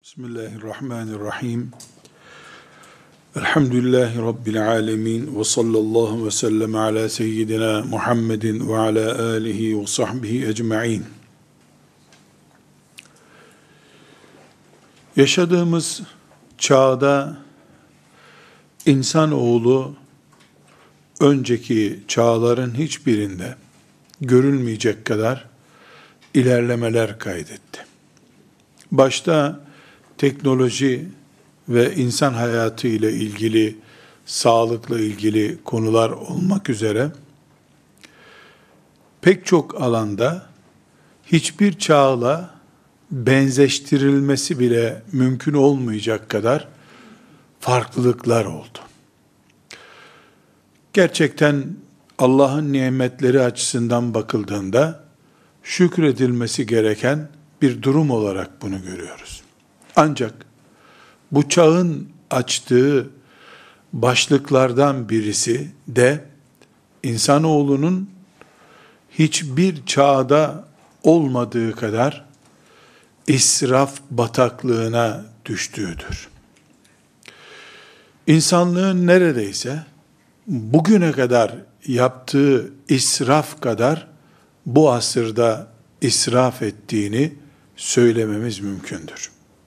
Bismillahirrahmanirrahim. Elhamdülillahi Rabbil alemin. Ve sallallahu ve sellem ala seyyidina Muhammedin ve ala alihi ve sahbihi ecma'in. Yaşadığımız çağda insanoğlu önceki çağların hiçbirinde görülmeyecek kadar ilerlemeler kaydetti. Başta teknoloji ve insan hayatı ile ilgili, sağlıkla ilgili konular olmak üzere pek çok alanda hiçbir çağla benzeştirilmesi bile mümkün olmayacak kadar farklılıklar oldu. Gerçekten Allah'ın nimetleri açısından bakıldığında şükredilmesi gereken bir durum olarak bunu görüyoruz. Ancak bu çağın açtığı başlıklardan birisi de insanoğlunun hiçbir çağda olmadığı kadar israf bataklığına düştüğüdür. İnsanlığın neredeyse bugüne kadar yaptığı israf kadar bu asırda israf ettiğini söylememiz mümkündür.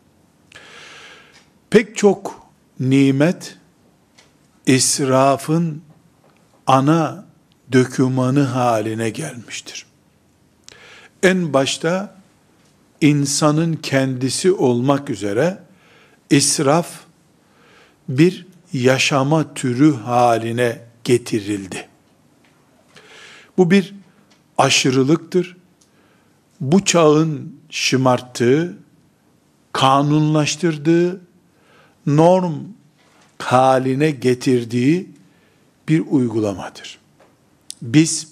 Pek çok nimet israfın ana dökümanı haline gelmiştir. En başta insanın kendisi olmak üzere israf bir yaşama türü haline getirildi. Bu bir aşırılıktır. Bu çağın şımarttığı, kanunlaştırdığı, norm haline getirdiği bir uygulamadır. Biz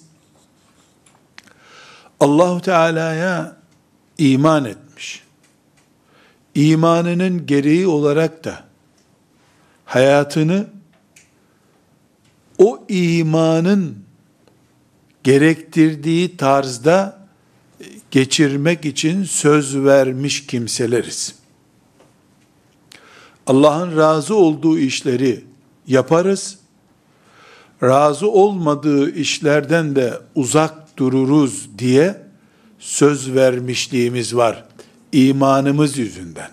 Allahu Teala'ya iman etmiş, imanının gereği olarak da hayatını o imanın gerektirdiği tarzda geçirmek için söz vermiş kimseleriz. Allah'ın razı olduğu işleri yaparız, razı olmadığı işlerden de uzak dururuz diye söz vermişliğimiz var, imanımız yüzünden.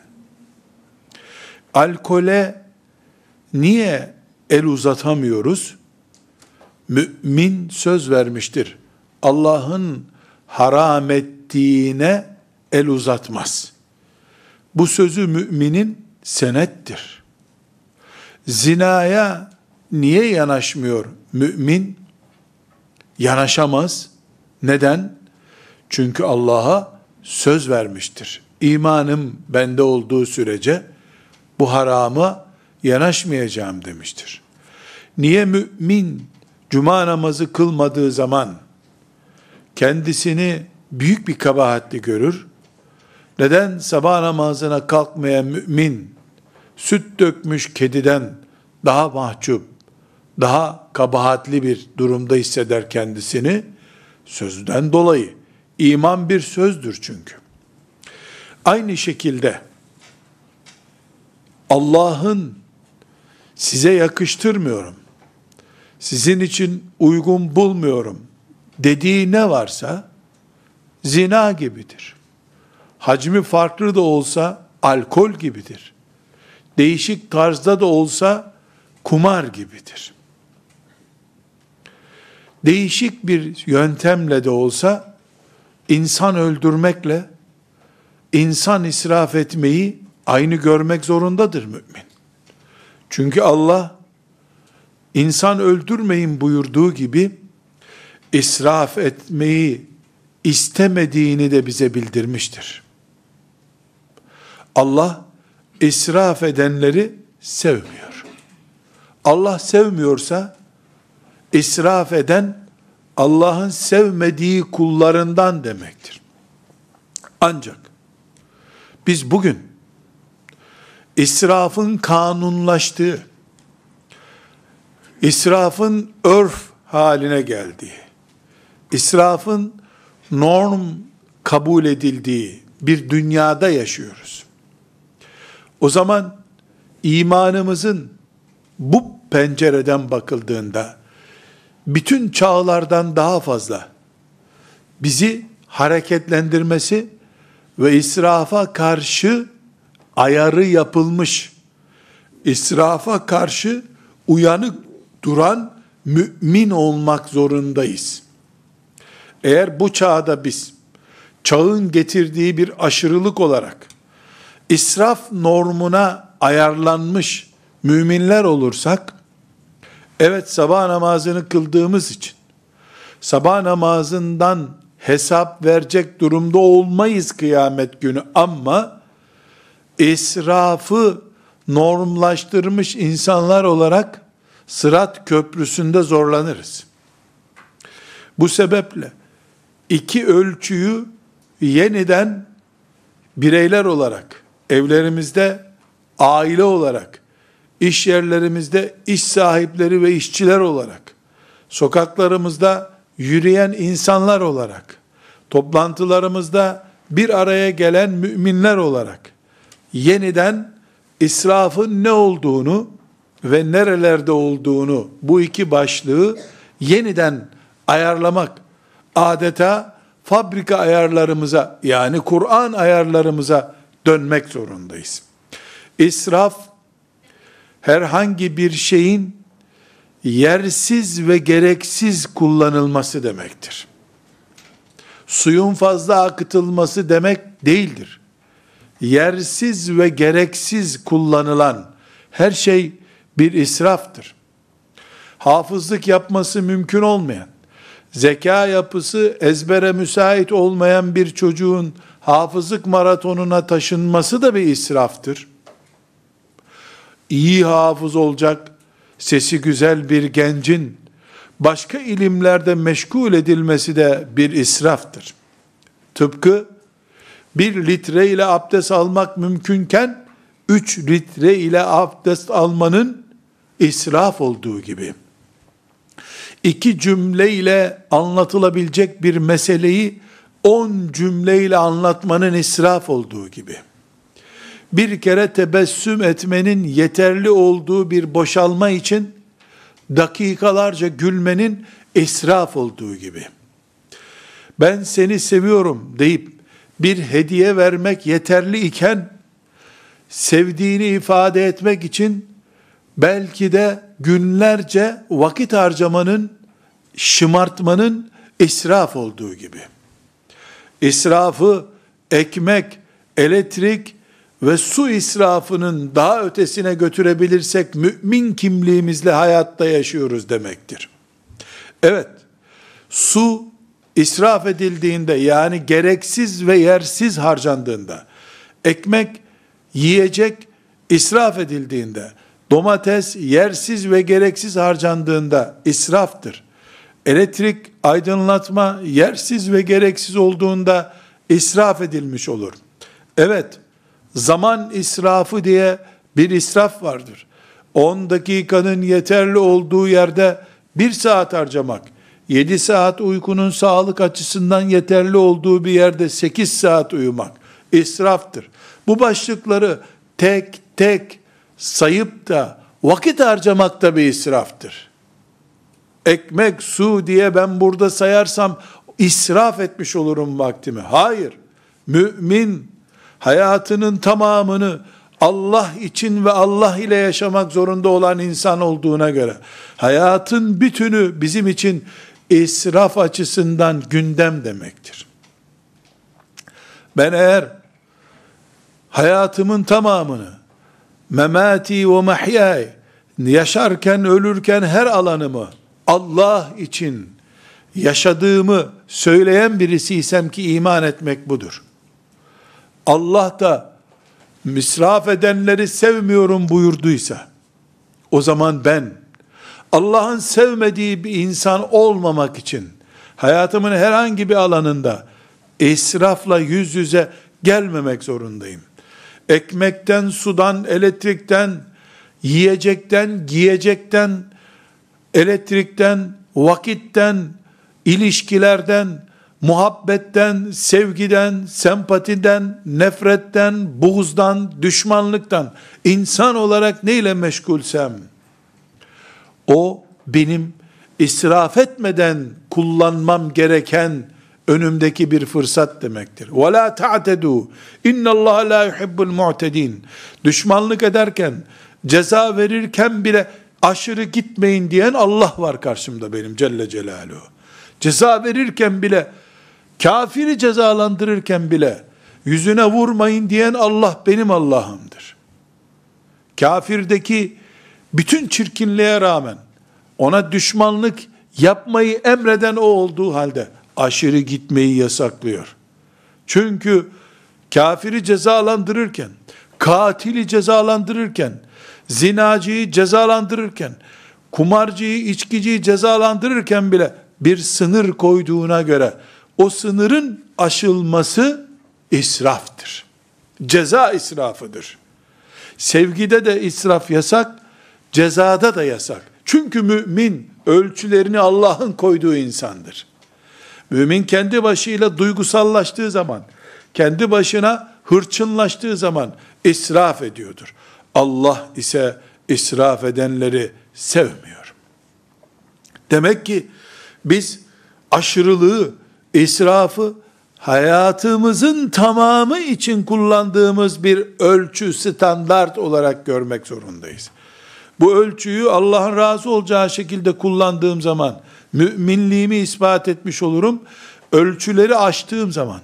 Alkole niye el uzatamıyoruz? Mümin söz vermiştir. Allah'ın haram ettiğine el uzatmaz. Bu sözü müminin senettir. Zinaya niye yanaşmıyor mümin? Yanaşamaz. Neden? Çünkü Allah'a söz vermiştir. İmanım bende olduğu sürece bu harama yanaşmayacağım demiştir. Niye mümin cuma namazı kılmadığı zaman kendisini büyük bir kabahatli görür? Neden sabah namazına kalkmayan mümin süt dökmüş kediden daha mahcup, daha kabahatli bir durumda hisseder kendisini? Sözden dolayı. İman bir sözdür çünkü. Aynı şekilde Allah'ın size yakıştırmıyorum, sizin için uygun bulmuyorum dediği ne varsa zina gibidir. Hacmi farklı da olsa alkol gibidir. Değişik tarzda da olsa kumar gibidir. Değişik bir yöntemle de olsa insan öldürmekle insan israf etmeyi aynı görmek zorundadır mümin. Çünkü Allah insan öldürmeyin buyurduğu gibi israf etmeyi istemediğini de bize bildirmiştir. Allah israf edenleri sevmiyor. Allah sevmiyorsa israf eden Allah'ın sevmediği kullarından demektir. Ancak biz bugün israfın kanunlaştığı, israfın örf haline geldiği, israfın norm kabul edildiği bir dünyada yaşıyoruz. O zaman imanımızın bu pencereden bakıldığında bütün çağlardan daha fazla bizi hareketlendirmesi ve israfa karşı ayarı yapılmış, israfa karşı uyanık duran mümin olmak zorundayız. Eğer bu çağda biz çağın getirdiği bir aşırılık olarak israf normuna ayarlanmış müminler olursak, evet, sabah namazını kıldığımız için sabah namazından hesap verecek durumda olmayız kıyamet günü, ama israfı normlaştırmış insanlar olarak Sırat Köprüsü'nde zorlanırız. Bu sebeple iki ölçüyü yeniden bireyler olarak, evlerimizde aile olarak, iş yerlerimizde iş sahipleri ve işçiler olarak, sokaklarımızda yürüyen insanlar olarak, toplantılarımızda bir araya gelen müminler olarak yeniden israfın ne olduğunu ve nerelerde olduğunu, bu iki başlığı yeniden ayarlamak, adeta fabrika ayarlarımıza, yani Kur'an ayarlarımıza dönmek zorundayız. İsraf, herhangi bir şeyin yersiz ve gereksiz kullanılması demektir. Suyun fazla akıtılması demek değildir. Yersiz ve gereksiz kullanılan her şey bir israftır. Hafızlık yapması mümkün olmayan, zeka yapısı ezbere müsait olmayan bir çocuğun hafızlık maratonuna taşınması da bir israftır. İyi hafız olacak, sesi güzel bir gencin başka ilimlerde meşgul edilmesi de bir israftır. Tıpkı 1 litre ile abdest almak mümkünken 3 litre ile abdest almanın israf olduğu gibi, 2 cümle ile anlatılabilecek bir meseleyi 10 cümle ile anlatmanın israf olduğu gibi, bir kere tebessüm etmenin yeterli olduğu bir boşalma için dakikalarca gülmenin israf olduğu gibi, ben seni seviyorum deyip bir hediye vermek yeterli iken, sevdiğini ifade etmek için belki de günlerce vakit harcamanın, şımartmanın israf olduğu gibi, israfı ekmek, elektrik ve su israfının daha ötesine götürebilirsek, mümin kimliğimizle hayatta yaşıyoruz demektir. Evet, su israf edildiğinde, yani gereksiz ve yersiz harcandığında, ekmek, yiyecek israf edildiğinde, domates yersiz ve gereksiz harcandığında israftır. Elektrik, aydınlatma yersiz ve gereksiz olduğunda israf edilmiş olur. Evet, zaman israfı diye bir israf vardır. 10 dakikanın yeterli olduğu yerde 1 saat harcamak, 7 saat uykunun sağlık açısından yeterli olduğu bir yerde 8 saat uyumak israftır. Bu başlıkları tek tek sayıp da vakit harcamak da bir israftır. Ekmek, su diye ben burada sayarsam israf etmiş olurum vaktimi. Hayır. Mümin hayatının tamamını Allah için ve Allah ile yaşamak zorunda olan insan olduğuna göre, hayatın bütünü bizim için israf açısından gündem demektir. Ben eğer hayatımın tamamını, memati ve mahyay, yaşarken ölürken her alanımı Allah için yaşadığımı söyleyen birisiysem ki iman etmek budur. Allah da israf edenleri sevmiyorum buyurduysa, o zaman ben Allah'ın sevmediği bir insan olmamak için hayatımın herhangi bir alanında israfla yüz yüze gelmemek zorundayım. Ekmekten, sudan, elektrikten, yiyecekten, giyecekten, elektrikten, vakitten, ilişkilerden, muhabbetten, sevgiden, sempatiden, nefretten, buğzdan, düşmanlıktan insan olarak neyle meşgulsem, o benim israf etmeden kullanmam gereken önümdeki bir fırsat demektir. وَلَا تَعْتَدُوا اِنَّ اللّٰهَ لَا يُحِبُّ الْمُعْتَد۪ينَ Düşmanlık ederken, ceza verirken bile aşırı gitmeyin diyen Allah var karşımda benim Celle Celaluhu. Ceza verirken bile, kafiri cezalandırırken bile, yüzüne vurmayın diyen Allah benim Allah'ımdır. Kafirdeki bütün çirkinliğe rağmen, ona düşmanlık yapmayı emreden o olduğu halde, aşırı gitmeyi yasaklıyor. Çünkü kafiri cezalandırırken, katili cezalandırırken, zinacıyı cezalandırırken, kumarcıyı, içkiciyi cezalandırırken bile bir sınır koyduğuna göre, o sınırın aşılması israftır. Ceza israfıdır. Sevgide de israf yasak, cezada da yasak. Çünkü mümin ölçülerini Allah'ın koyduğu insandır. Mümin kendi başıyla duygusallaştığı zaman, kendi başına hırçınlaştığı zaman israf ediyordur. Allah ise israf edenleri sevmiyor. Demek ki biz aşırılığı, israfı hayatımızın tamamı için kullandığımız bir ölçü, standart olarak görmek zorundayız. Bu ölçüyü Allah'ın razı olacağı şekilde kullandığım zaman müminliğimi ispat etmiş olurum. Ölçüleri aştığım zaman,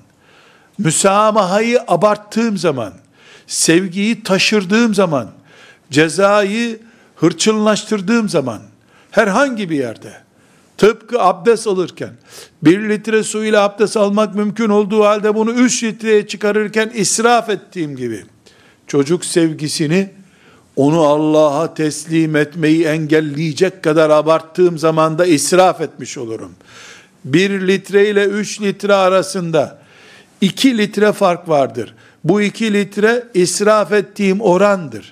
müsamahayı abarttığım zaman, sevgiyi taşırdığım zaman, cezayı hırçınlaştırdığım zaman, herhangi bir yerde, tıpkı abdest alırken, 1 litre su ile abdest almak mümkün olduğu halde bunu 3 litreye çıkarırken israf ettiğim gibi, çocuk sevgisini, onu Allah'a teslim etmeyi engelleyecek kadar abarttığım zaman da israf etmiş olurum. 1 litre ile 3 litre arasında 2 litre fark vardır. Bu 2 litre israf ettiğim orandır.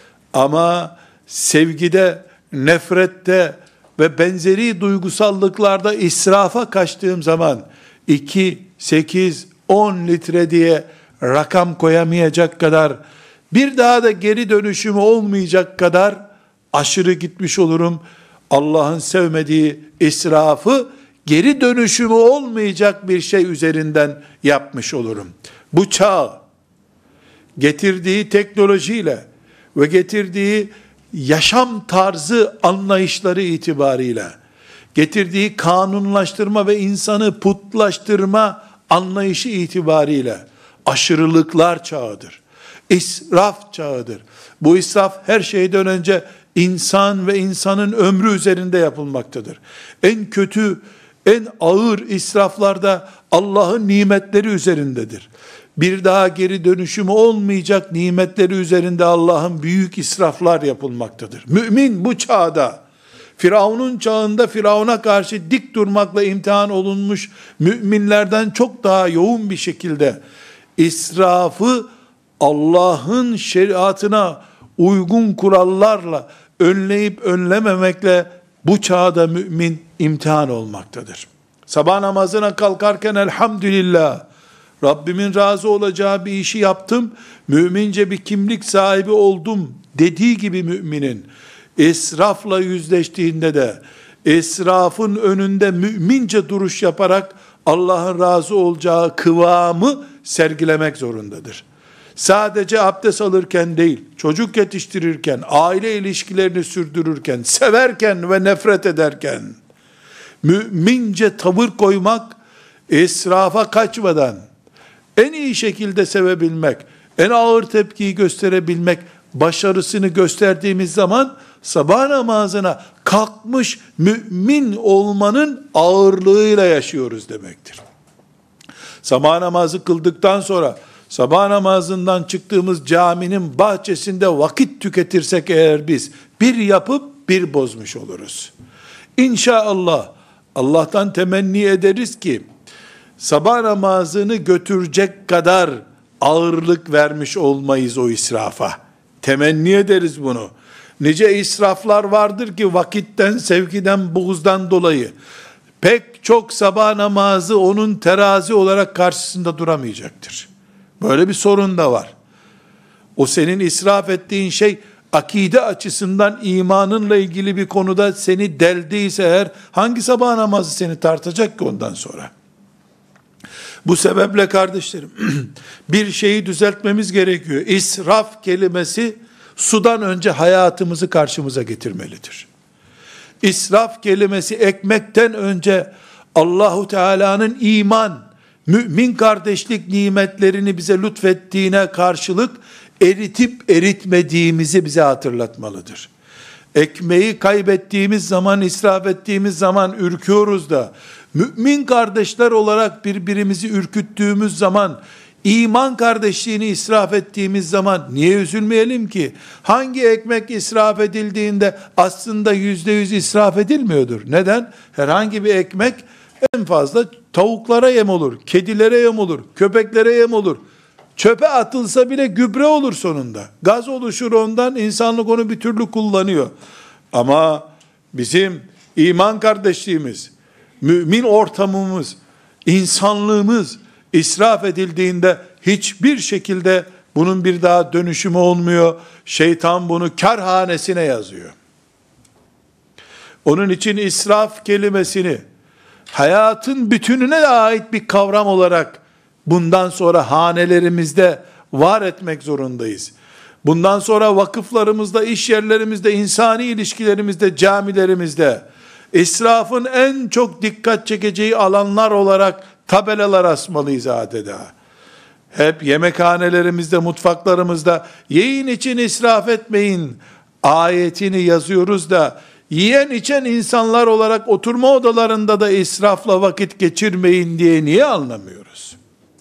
Ama sevgide, nefrette ve benzeri duygusallıklarda israfa kaçtığım zaman 2, 8, 10 litre diye rakam koyamayacak kadar, bir daha da geri dönüşümü olmayacak kadar aşırı gitmiş olurum. Allah'ın sevmediği israfı geri dönüşümü olmayacak bir şey üzerinden yapmış olurum. Bu çağ getirdiği teknolojiyle ve getirdiği yaşam tarzı anlayışları itibariyle, getirdiği kanunlaştırma ve insanı putlaştırma anlayışı itibariyle aşırılıklar çağıdır. İsraf çağıdır. Bu israf her şeyden önce insan ve insanın ömrü üzerinde yapılmaktadır. En kötü, en ağır israflarda Allah'ın nimetleri üzerindedir. Bir daha geri dönüşümü olmayacak nimetleri üzerinde Allah'ın büyük israflar yapılmaktadır. Mümin bu çağda, Firavun'un çağında Firavun'a karşı dik durmakla imtihan olunmuş müminlerden çok daha yoğun bir şekilde israfı Allah'ın şeriatına uygun kurallarla önleyip önlememekle bu çağda mümin imtihan olmaktadır. Sabah namazına kalkarken elhamdülillah, Rabbimin razı olacağı bir işi yaptım, mümince bir kimlik sahibi oldum dediği gibi müminin, israfla yüzleştiğinde de, israfın önünde mümince duruş yaparak, Allah'ın razı olacağı kıvamı sergilemek zorundadır. Sadece abdest alırken değil, çocuk yetiştirirken, aile ilişkilerini sürdürürken, severken ve nefret ederken, mümince tavır koymak, israfa kaçmadan, en iyi şekilde sevebilmek, en ağır tepkiyi gösterebilmek, başarısını gösterdiğimiz zaman, sabah namazına kalkmış mümin olmanın ağırlığıyla yaşıyoruz demektir. Sabah namazı kıldıktan sonra, sabah namazından çıktığımız caminin bahçesinde vakit tüketirsek eğer biz, bir yapıp bir bozmuş oluruz. İnşallah, Allah'tan temenni ederiz ki, sabah namazını götürecek kadar ağırlık vermiş olmayız o israfa. Temenni ederiz bunu. Nice israflar vardır ki vakitten, sevgiden, buğzdan dolayı pek çok sabah namazı onun terazi olarak karşısında duramayacaktır. Böyle bir sorun da var. O senin israf ettiğin şey akide açısından imanınla ilgili bir konuda seni deldiyse eğer, hangi sabah namazı seni tartacak ki ondan sonra? Bu sebeple kardeşlerim, bir şeyi düzeltmemiz gerekiyor. İsraf kelimesi sudan önce hayatımızı karşımıza getirmelidir. İsraf kelimesi ekmekten önce Allahu Teala'nın iman, mümin kardeşlik nimetlerini bize lütfettiğine karşılık eritip eritmediğimizi bize hatırlatmalıdır. Ekmeği kaybettiğimiz zaman, israf ettiğimiz zaman ürküyoruz da, mümin kardeşler olarak birbirimizi ürküttüğümüz zaman, iman kardeşliğini israf ettiğimiz zaman niye üzülmeyelim ki? Hangi ekmek israf edildiğinde aslında %100 israf edilmiyordur. Neden? Herhangi bir ekmek en fazla tavuklara yem olur, kedilere yem olur, köpeklere yem olur. Çöpe atılsa bile gübre olur sonunda. Gaz oluşur ondan, insanlık onu bir türlü kullanıyor. Ama bizim iman kardeşliğimiz, mümin ortamımız, insanlığımız israf edildiğinde hiçbir şekilde bunun bir daha dönüşümü olmuyor. Şeytan bunu kârhanesine yazıyor. Onun için israf kelimesini hayatın bütününe ait bir kavram olarak bundan sonra hanelerimizde var etmek zorundayız. Bundan sonra vakıflarımızda, iş yerlerimizde, insani ilişkilerimizde, camilerimizde israfın en çok dikkat çekeceği alanlar olarak tabelalar asmalıyız adeta. Hep yemekhanelerimizde, mutfaklarımızda yiyin için israf etmeyin ayetini yazıyoruz da, yiyen içen insanlar olarak oturma odalarında da israfla vakit geçirmeyin diye niye anlamıyoruz?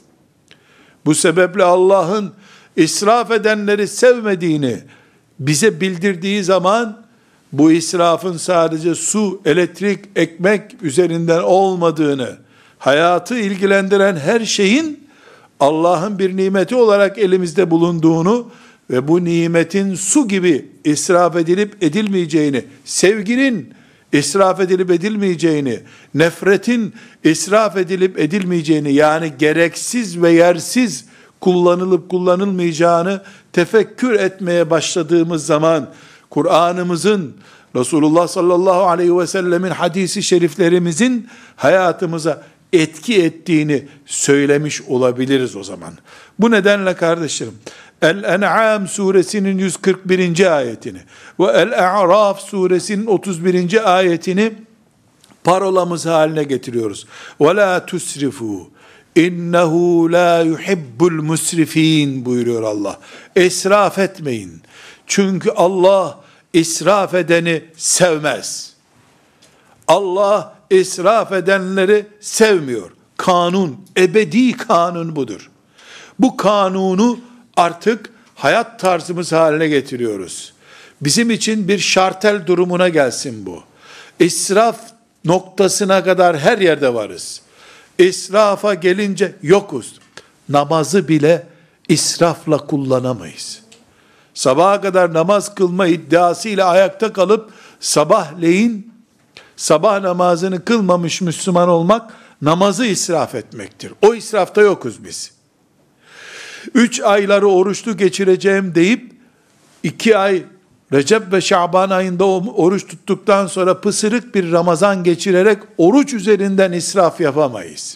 Bu sebeple Allah'ın israf edenleri sevmediğini bize bildirdiği zaman, bu israfın sadece su, elektrik, ekmek üzerinden olmadığını, hayatı ilgilendiren her şeyin Allah'ın bir nimeti olarak elimizde bulunduğunu ve bu nimetin su gibi israf edilip edilmeyeceğini, sevginin israf edilip edilmeyeceğini, nefretin israf edilip edilmeyeceğini, yani gereksiz ve yersiz kullanılıp kullanılmayacağını tefekkür etmeye başladığımız zaman, Kur'an'ımızın, Resulullah sallallahu aleyhi ve sellemin hadisi şeriflerimizin hayatımıza etki ettiğini söylemiş olabiliriz o zaman. Bu nedenle kardeşlerim, El-En'am suresinin 141. ayetini ve El-A'raf suresinin 31. ayetini parolamız haline getiriyoruz. وَلَا تُسْرِفُوا اِنَّهُ لَا يُحِبُّ الْمُسْرِف۪ينَ buyuruyor Allah. İsraf etmeyin. Çünkü Allah israf edeni sevmez. Allah israf edenleri sevmiyor. Kanun, ebedi kanun budur. Bu kanunu artık hayat tarzımız haline getiriyoruz. Bizim için bir şartel durumuna gelsin bu. İsraf noktasına kadar her yerde varız. İsrafa gelince yokuz. Namazı bile israfla kullanamayız. Sabaha kadar namaz kılma iddiasıyla ayakta kalıp sabahleyin sabah namazını kılmamış Müslüman olmak, namazı israf etmektir. O israfta yokuz biz. 3 ayları oruçlu geçireceğim deyip 2 ay Recep ve Şaban ayında oruç tuttuktan sonra pısırık bir Ramazan geçirerek oruç üzerinden israf yapamayız.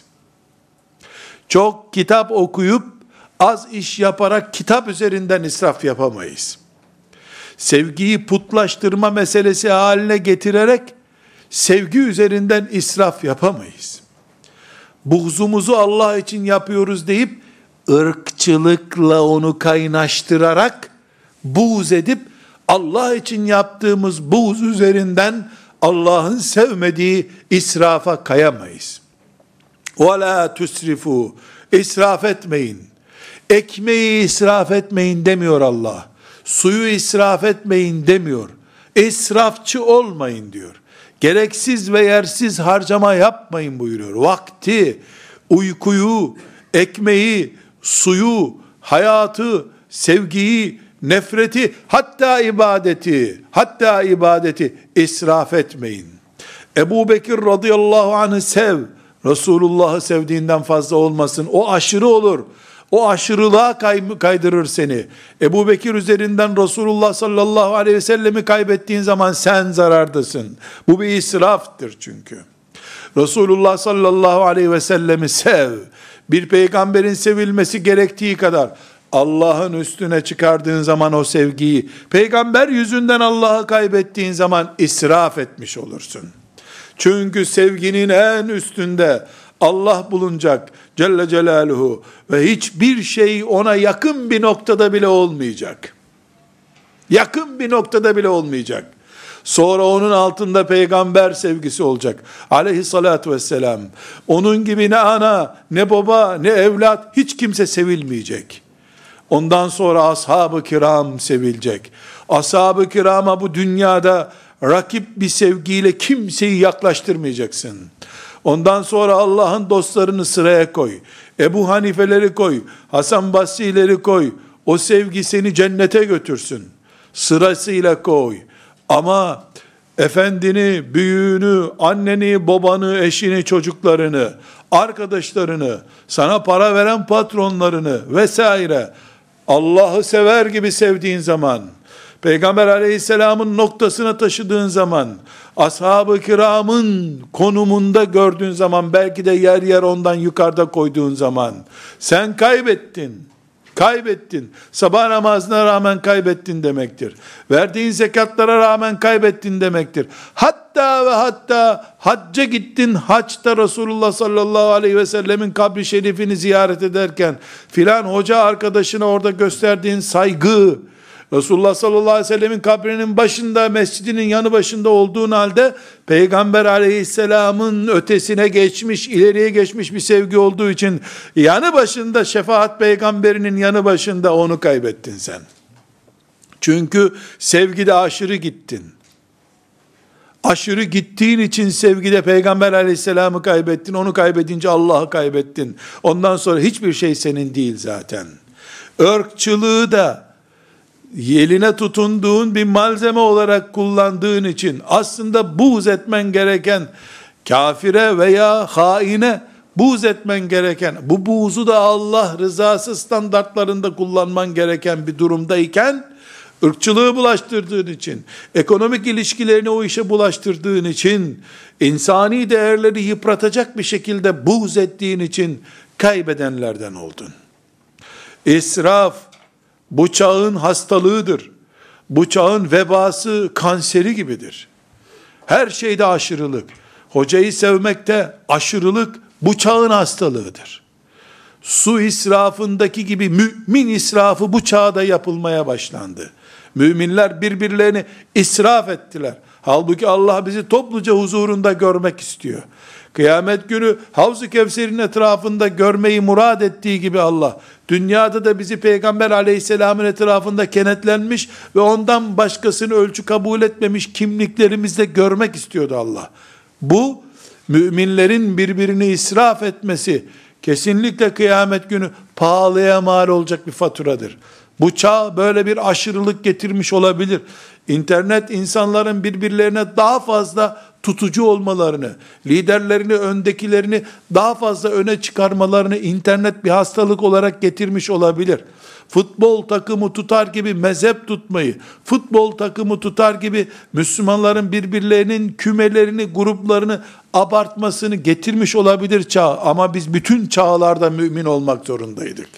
Çok kitap okuyup az iş yaparak kitap üzerinden israf yapamayız. Sevgiyi putlaştırma meselesi haline getirerek sevgi üzerinden israf yapamayız. Buğzumuzu Allah için yapıyoruz deyip ırkçılıkla onu kaynaştırarak buğz edip Allah için yaptığımız buğz üzerinden Allah'ın sevmediği israfa kayamayız. وَلَا تُسْرِفُوا İsraf etmeyin. Ekmeği israf etmeyin demiyor Allah. Suyu israf etmeyin demiyor. İsrafçı olmayın diyor. Gereksiz ve yersiz harcama yapmayın buyuruyor. Vakti, uykuyu, ekmeği, suyu, hayatı, sevgiyi, nefreti, hatta ibadeti israf etmeyin. Ebu Bekir radıyallahu anh'ı sev. Resulullah'ı sevdiğinden fazla olmasın. O aşırı olur. O aşırılığa kaydırır seni. Ebu Bekir üzerinden Resulullah sallallahu aleyhi ve sellemi kaybettiğin zaman sen zarardasın. Bu bir israftır çünkü. Resulullah sallallahu aleyhi ve sellemi sev. Bir peygamberin sevilmesi gerektiği kadar Allah'ın üstüne çıkardığın zaman o sevgiyi, peygamber yüzünden Allah'ı kaybettiğin zaman israf etmiş olursun. Çünkü sevginin en üstünde Allah bulunacak Celle Celaluhu ve hiçbir şey ona yakın bir noktada bile olmayacak. Yakın bir noktada bile olmayacak. Sonra onun altında peygamber sevgisi olacak. Aleyhissalatü vesselam. Onun gibi ne ana, ne baba, ne evlat, hiç kimse sevilmeyecek. Ondan sonra ashab-ı kiram sevilecek. Ashab-ı kirama bu dünyada rakip bir sevgiyle kimseyi yaklaştırmayacaksın. Ondan sonra Allah'ın dostlarını sıraya koy. Ebu Hanifeleri koy. Hasan Basri'leri koy. O sevgi seni cennete götürsün. Sırasıyla koy. Ama efendini, büyüğünü, anneni, babanı, eşini, çocuklarını, arkadaşlarını, sana para veren patronlarını vesaire Allah'ı sever gibi sevdiğin zaman, Peygamber aleyhisselamın noktasına taşıdığın zaman, ashab-ı kiramın konumunda gördüğün zaman, belki de yer yer ondan yukarıda koyduğun zaman, sen kaybettin. Kaybettin. Sabah namazına rağmen kaybettin demektir. Verdiğin zekatlara rağmen kaybettin demektir. Hatta ve hatta hacca gittin. Haçta Resulullah sallallahu aleyhi ve sellemin kabri şerifini ziyaret ederken filan hoca arkadaşına orada gösterdiğin saygı, Resulullah sallallahu aleyhi ve sellemin kabrinin başında, mescidinin yanı başında olduğun halde Peygamber aleyhisselamın ötesine geçmiş, ileriye geçmiş bir sevgi olduğu için yanı başında, şefaat peygamberinin yanı başında onu kaybettin sen. Çünkü sevgide aşırı gittin. Aşırı gittiğin için sevgide Peygamber aleyhisselamı kaybettin. Onu kaybedince Allah'ı kaybettin. Ondan sonra hiçbir şey senin değil zaten. Irkçılığı da eline tutunduğun bir malzeme olarak kullandığın için aslında buğz etmen gereken kafire veya haine buğz etmen gereken, bu buğzu da Allah rızası standartlarında kullanman gereken bir durumdayken, ırkçılığı bulaştırdığın için, ekonomik ilişkilerini o işe bulaştırdığın için, insani değerleri yıpratacak bir şekilde buğz ettiğin için kaybedenlerden oldun. İsraf bu çağın hastalığıdır. Bu çağın vebası, kanseri gibidir. Her şeyde aşırılık. Hocayı sevmekte aşırılık bu çağın hastalığıdır. Su israfındaki gibi mümin israfı bu çağda yapılmaya başlandı. Müminler birbirlerini israf ettiler. Halbuki Allah bizi topluca huzurunda görmek istiyor. Kıyamet günü Havz-ı Kevser'in etrafında görmeyi murad ettiği gibi Allah, dünyada da bizi Peygamber aleyhisselamın etrafında kenetlenmiş ve ondan başkasını ölçü kabul etmemiş kimliklerimizle görmek istiyordu Allah. Bu, müminlerin birbirini israf etmesi, kesinlikle kıyamet günü pahalıya mal olacak bir faturadır. Bu çağ böyle bir aşırılık getirmiş olabilir. İnternet insanların birbirlerine daha fazla tutucu olmalarını, liderlerini, öndekilerini daha fazla öne çıkarmalarını internet bir hastalık olarak getirmiş olabilir. Futbol takımı tutar gibi mezhep tutmayı, futbol takımı tutar gibi Müslümanların birbirlerinin kümelerini, gruplarını abartmasını getirmiş olabilir çağ. Ama biz bütün çağlarda mümin olmak zorundaydık.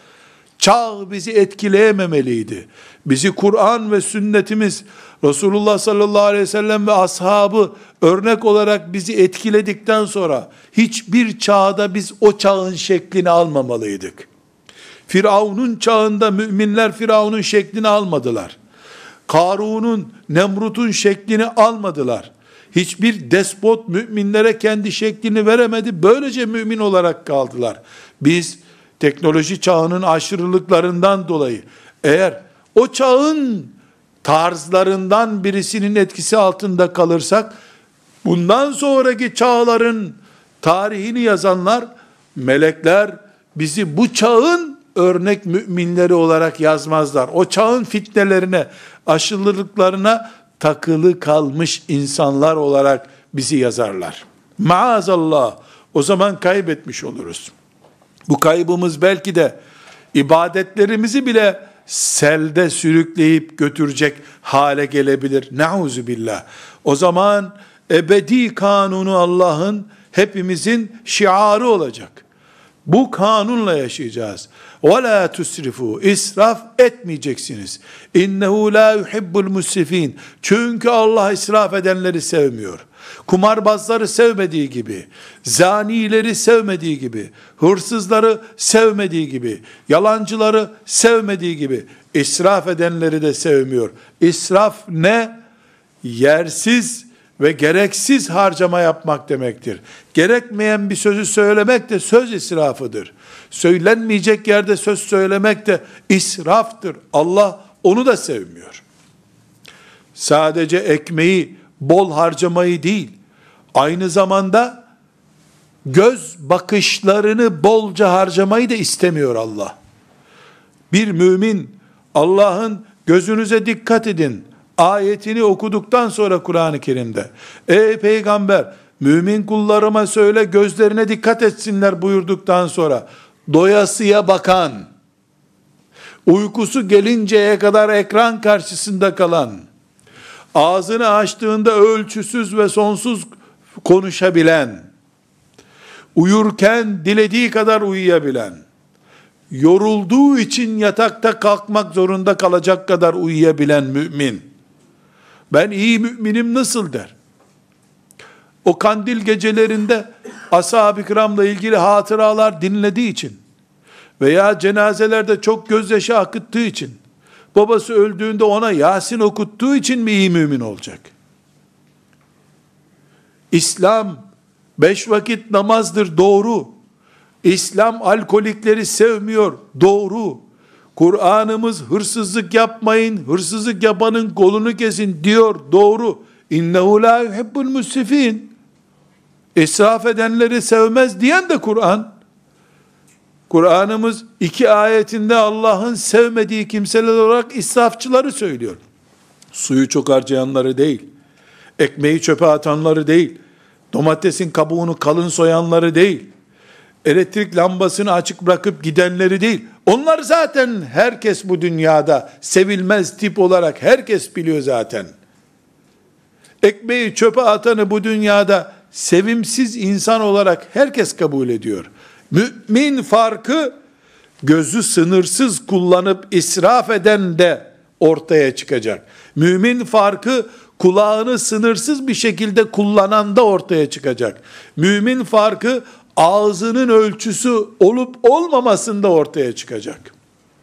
Çağ bizi etkileyememeliydi. Bizi Kur'an ve sünnetimiz, Resulullah sallallahu aleyhi ve sellem ve ashabı örnek olarak bizi etkiledikten sonra hiçbir çağda biz o çağın şeklini almamalıydık. Firavun'un çağında müminler Firavun'un şeklini almadılar. Karun'un, Nemrut'un şeklini almadılar. Hiçbir despot müminlere kendi şeklini veremedi. Böylece mümin olarak kaldılar. Biz teknoloji çağının aşırılıklarından dolayı eğer o çağın tarzlarından birisinin etkisi altında kalırsak, bundan sonraki çağların tarihini yazanlar, melekler bizi bu çağın örnek müminleri olarak yazmazlar. O çağın fitnelerine, aşırılıklarına takılı kalmış insanlar olarak bizi yazarlar. Maazallah, o zaman kaybetmiş oluruz. Bu kaybımız belki de ibadetlerimizi bile selde sürükleyip götürecek hale gelebilir. Nauzubillah. O zaman ebedi kanunu Allah'ın hepimizin şiarı olacak. Bu kanunla yaşayacağız. وَلَا تُسْرِفُوا İsraf etmeyeceksiniz. اِنَّهُ لَا يُحِبُّ الْمُسْرِف۪ينَ Çünkü Allah israf edenleri sevmiyor. Kumarbazları sevmediği gibi, zanileri sevmediği gibi, hırsızları sevmediği gibi, yalancıları sevmediği gibi, israf edenleri de sevmiyor. İsraf ne? Yersiz ve gereksiz harcama yapmak demektir. Gerekmeyen bir sözü söylemek de söz israfıdır. Söylenmeyecek yerde söz söylemek de israftır. Allah onu da sevmiyor. Sadece ekmeği, bol harcamayı değil, aynı zamanda göz bakışlarını bolca harcamayı da istemiyor Allah. Bir mümin, Allah'ın gözünüze dikkat edin ayetini okuduktan sonra Kur'an-ı Kerim'de, ey peygamber, mümin kullarıma söyle gözlerine dikkat etsinler buyurduktan sonra, doyasıya bakan, uykusu gelinceye kadar ekran karşısında kalan, ağzını açtığında ölçüsüz ve sonsuz konuşabilen, uyurken dilediği kadar uyuyabilen, yorulduğu için yatakta kalkmak zorunda kalacak kadar uyuyabilen mümin, ben iyi müminim nasıl der? O kandil gecelerinde ashab-ı kiramla ilgili hatıralar dinlediği için veya cenazelerde çok gözyaşı akıttığı için, babası öldüğünde ona Yasin okuttuğu için mi iyi mümin olacak? İslam 5 vakit namazdır, doğru. İslam alkolikleri sevmiyor, doğru. Kur'an'ımız hırsızlık yapmayın, hırsızlık yapanın kolunu kesin diyor, doğru. İnnehu la yuhibbul musrifin. İsraf edenleri sevmez diyen de Kur'an. Kur'an'ımız 2 ayetinde Allah'ın sevmediği kimseler olarak israfçıları söylüyor. Suyu çok harcayanları değil, ekmeği çöpe atanları değil, domatesin kabuğunu kalın soyanları değil, elektrik lambasını açık bırakıp gidenleri değil. Onlar zaten herkes bu dünyada sevilmez tip olarak herkes biliyor zaten. Ekmeği çöpe atanı bu dünyada sevimsiz insan olarak herkes kabul ediyor. Mümin farkı gözü sınırsız kullanıp israf eden de ortaya çıkacak. Mümin farkı kulağını sınırsız bir şekilde kullanan da ortaya çıkacak. Mümin farkı ağzının ölçüsü olup olmamasında ortaya çıkacak.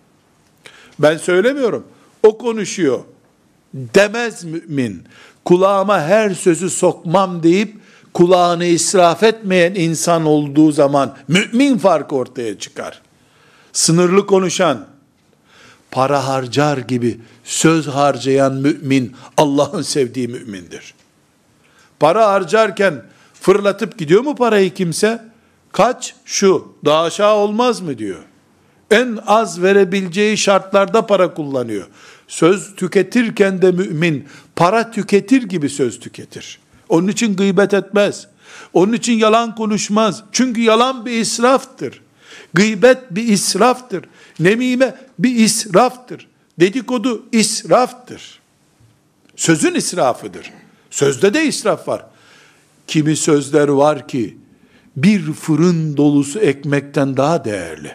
Ben söylemiyorum, o konuşuyor demez mümin. Kulağıma her sözü sokmam deyip kulağını israf etmeyen insan olduğu zaman mümin farkı ortaya çıkar. Sınırlı konuşan, para harcar gibi söz harcayan mümin Allah'ın sevdiği mümindir. Para harcarken fırlatıp gidiyor mu parayı kimse? Kaç şu, daha aşağı olmaz mı diyor. En az verebileceği şartlarda para kullanıyor. Söz tüketirken de mümin para tüketir gibi söz tüketir. Onun için gıybet etmez. Onun için yalan konuşmaz. Çünkü yalan bir israftır. Gıybet bir israftır. Nemime bir israftır. Dedikodu israftır. Sözün israfıdır. Sözde de israf var. Kimi sözler var ki bir fırın dolusu ekmekten daha değerli.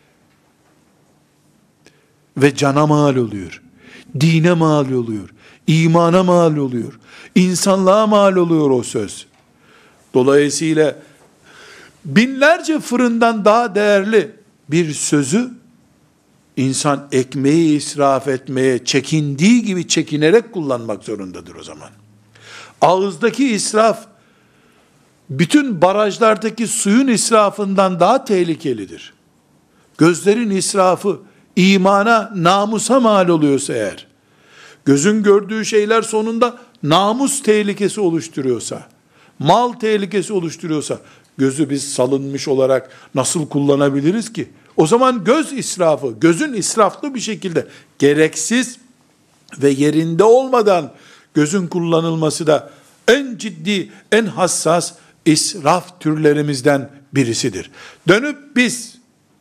Ve cana mal oluyor. Dine mal oluyor. İmana mal oluyor. İnsanlığa mal oluyor o söz. Dolayısıyla binlerce fırından daha değerli bir sözü insan ekmeği israf etmeye çekindiği gibi çekinerek kullanmak zorundadır o zaman. Ağızdaki israf bütün barajlardaki suyun israfından daha tehlikelidir. Gözlerin israfı imana, namusa mal oluyorsa eğer, gözün gördüğü şeyler sonunda namus tehlikesi oluşturuyorsa, mal tehlikesi oluşturuyorsa, gözü biz salınmış olarak nasıl kullanabiliriz ki? O zaman göz israfı, gözün israflı bir şekilde gereksiz ve yerinde olmadan gözün kullanılması da en ciddi, en hassas israf türlerimizden birisidir. Dönüp biz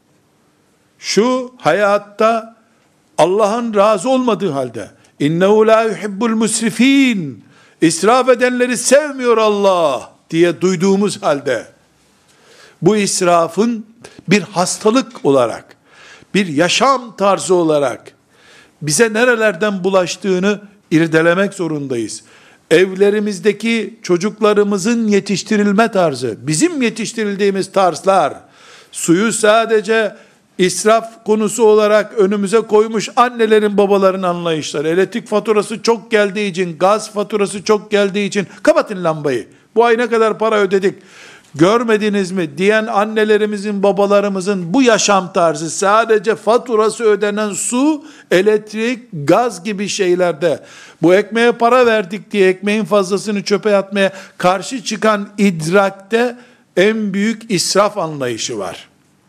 şu hayatta Allah'ın razı olmadığı halde, innehu la yuhibbul musrifin, israf edenleri sevmiyor Allah diye duyduğumuz halde, bu israfın bir hastalık olarak, bir yaşam tarzı olarak bize nerelerden bulaştığını irdelemek zorundayız. Evlerimizdeki çocuklarımızın yetiştirilme tarzı, bizim yetiştirildiğimiz tarzlar, suyu sadece israf konusu olarak önümüze koymuş annelerin, babaların anlayışları. Elektrik faturası çok geldiği için, gaz faturası çok geldiği için kapatın lambayı, bu ay ne kadar para ödedik görmediniz mi diyen annelerimizin, babalarımızın bu yaşam tarzı, sadece faturası ödenen su, elektrik, gaz gibi şeylerde, bu ekmeğe para verdik diye ekmeğin fazlasını çöpe atmaya karşı çıkan idrakte en büyük israf anlayışı var.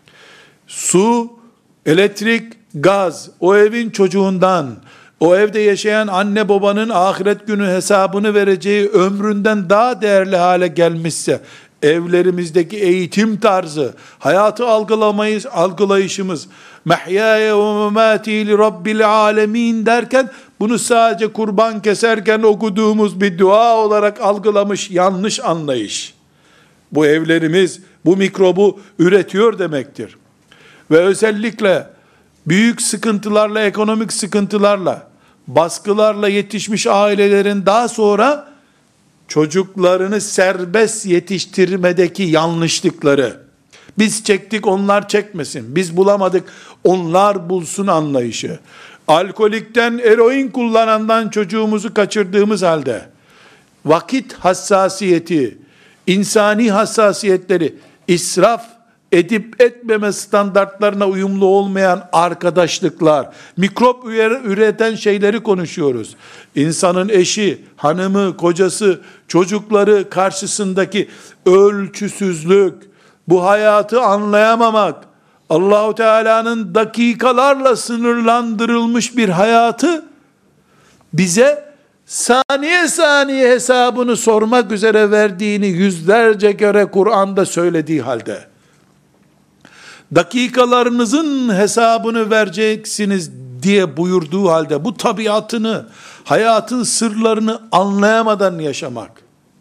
Su, elektrik, gaz, o evin çocuğundan, o evde yaşayan anne babanın ahiret günü hesabını vereceği ömründen daha değerli hale gelmişse, evlerimizdeki eğitim tarzı, hayatı algılayışımız, mehyâye ve memâti li rabbil âlemîn derken, bunu sadece kurban keserken okuduğumuz bir dua olarak algılamış yanlış anlayış. Bu evlerimiz bu mikrobu üretiyor demektir. Ve özellikle büyük sıkıntılarla, ekonomik sıkıntılarla, baskılarla yetişmiş ailelerin daha sonra çocuklarını serbest yetiştirmedeki yanlışlıkları, biz çektik onlar çekmesin, biz bulamadık onlar bulsun anlayışı, alkolikten, eroin kullanandan çocuğumuzu kaçırdığımız halde, vakit hassasiyeti, insani hassasiyetleri israf edip etmeme standartlarına uyumlu olmayan arkadaşlıklar, mikrop üreten şeyleri konuşuyoruz. İnsanın eşi, hanımı, kocası, çocukları karşısındaki ölçüsüzlük, bu hayatı anlayamamak, Allahu Teala'nın dakikalarla sınırlandırılmış bir hayatı bize saniye saniye hesabını sormak üzere verdiğini yüzlerce kere Kur'an'da söylediği halde, dakikalarınızın hesabını vereceksiniz diye buyurduğu halde, bu tabiatını, hayatın sırlarını anlayamadan yaşamak,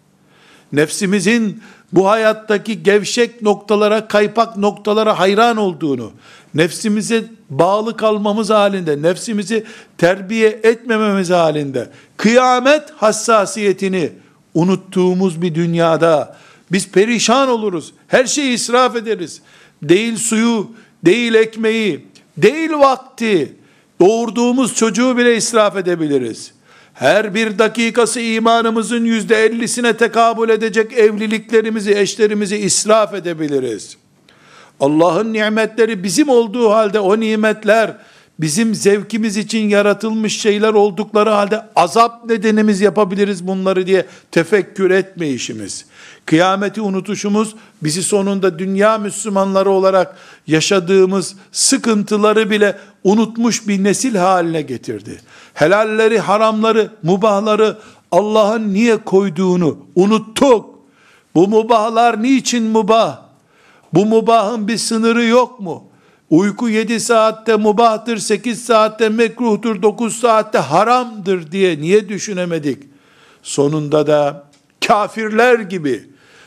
nefsimizin bu hayattaki gevşek noktalara, kaypak noktalara hayran olduğunu, nefsimize bağlı kalmamız halinde, nefsimizi terbiye etmememiz halinde, kıyamet hassasiyetini unuttuğumuz bir dünyada, biz perişan oluruz, her şeyi israf ederiz. Değil suyu, değil ekmeği, değil vakti, doğurduğumuz çocuğu bile israf edebiliriz. Her bir dakikası imanımızın %50'sine tekabül edecek evliliklerimizi, eşlerimizi israf edebiliriz. Allah'ın nimetleri bizim olduğu halde, o nimetler bizim zevkimiz için yaratılmış şeyler oldukları halde azap nedenimiz yapabiliriz bunları diye tefekkür etmeyişimiz, kıyameti unutuşumuz bizi sonunda dünya Müslümanları olarak yaşadığımız sıkıntıları bile unutmuş bir nesil haline getirdi. Helalleri, haramları, mubahları Allah'ın niye koyduğunu unuttuk. Bu mubahlar niçin mubah? Bu mubahın bir sınırı yok mu? Uyku 7 saatte mubahtır, 8 saatte mekruhtur, 9 saatte haramdır diye niye düşünemedik? Sonunda da kafirler gibi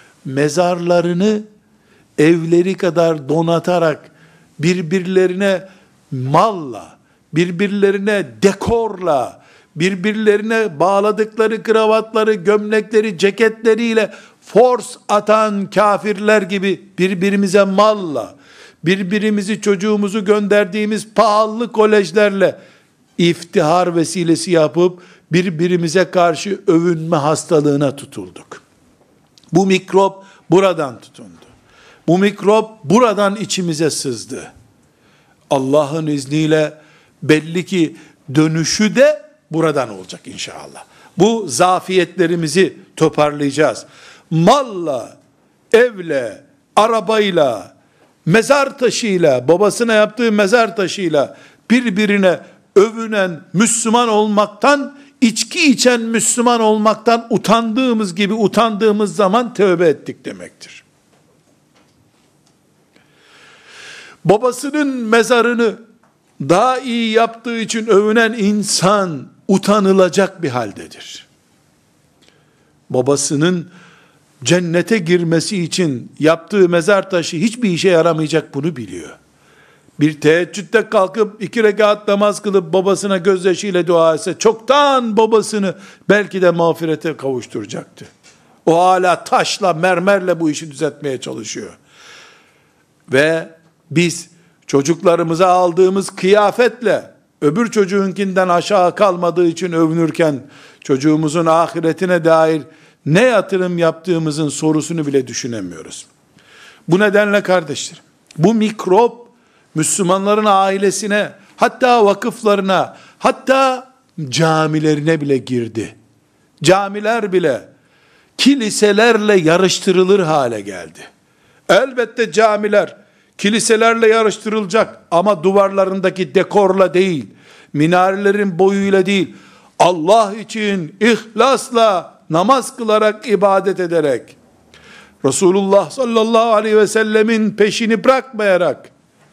mezarlarını evleri kadar donatarak birbirlerine malla, birbirlerine dekorla, birbirlerine bağladıkları kravatları, gömlekleri, ceketleriyle force atan kafirler gibi birbirimize malla, birbirimizi, çocuğumuzu gönderdiğimiz pahalı kolejlerle iftihar vesilesi yapıp birbirimize karşı övünme hastalığına tutulduk. Bu mikrop buradan tutundu. Bu mikrop buradan içimize sızdı. Allah'ın izniyle belli ki dönüşü de buradan olacak inşallah. Bu zafiyetlerimizi toparlayacağız. Malla, evle, arabayla, mezar taşıyla, babasına yaptığı mezar taşıyla birbirine övünen Müslüman olmaktan içki içen Müslüman olmaktan utandığımız gibi utandığımız zaman tövbe ettik demektir. Babasının mezarını daha iyi yaptığı için övünen insan utanılacak bir haldedir. Babasının cennete girmesi için yaptığı mezar taşı hiçbir işe yaramayacak, bunu biliyor. Bir teheccüde kalkıp 2 rekat namaz kılıp babasına gözyaşıyla dua etse çoktan babasını belki de mağfirete kavuşturacaktı. O hala taşla, mermerle bu işi düzeltmeye çalışıyor. Ve biz çocuklarımıza aldığımız kıyafetle öbür çocuğunkinden aşağı kalmadığı için övünürken çocuğumuzun ahiretine dair ne yatırım yaptığımızın sorusunu bile düşünemiyoruz. Bu nedenle kardeşlerim, bu mikrop Müslümanların ailesine, hatta vakıflarına, hatta camilerine bile girdi. Camiler bile kiliselerle yarıştırılır hale geldi. Elbette camiler kiliselerle yarıştırılacak ama duvarlarındaki dekorla değil, minarelerin boyuyla değil, Allah için ihlasla namaz kılarak, ibadet ederek, Resulullah sallallahu aleyhi ve sellemin peşini bırakmayarak,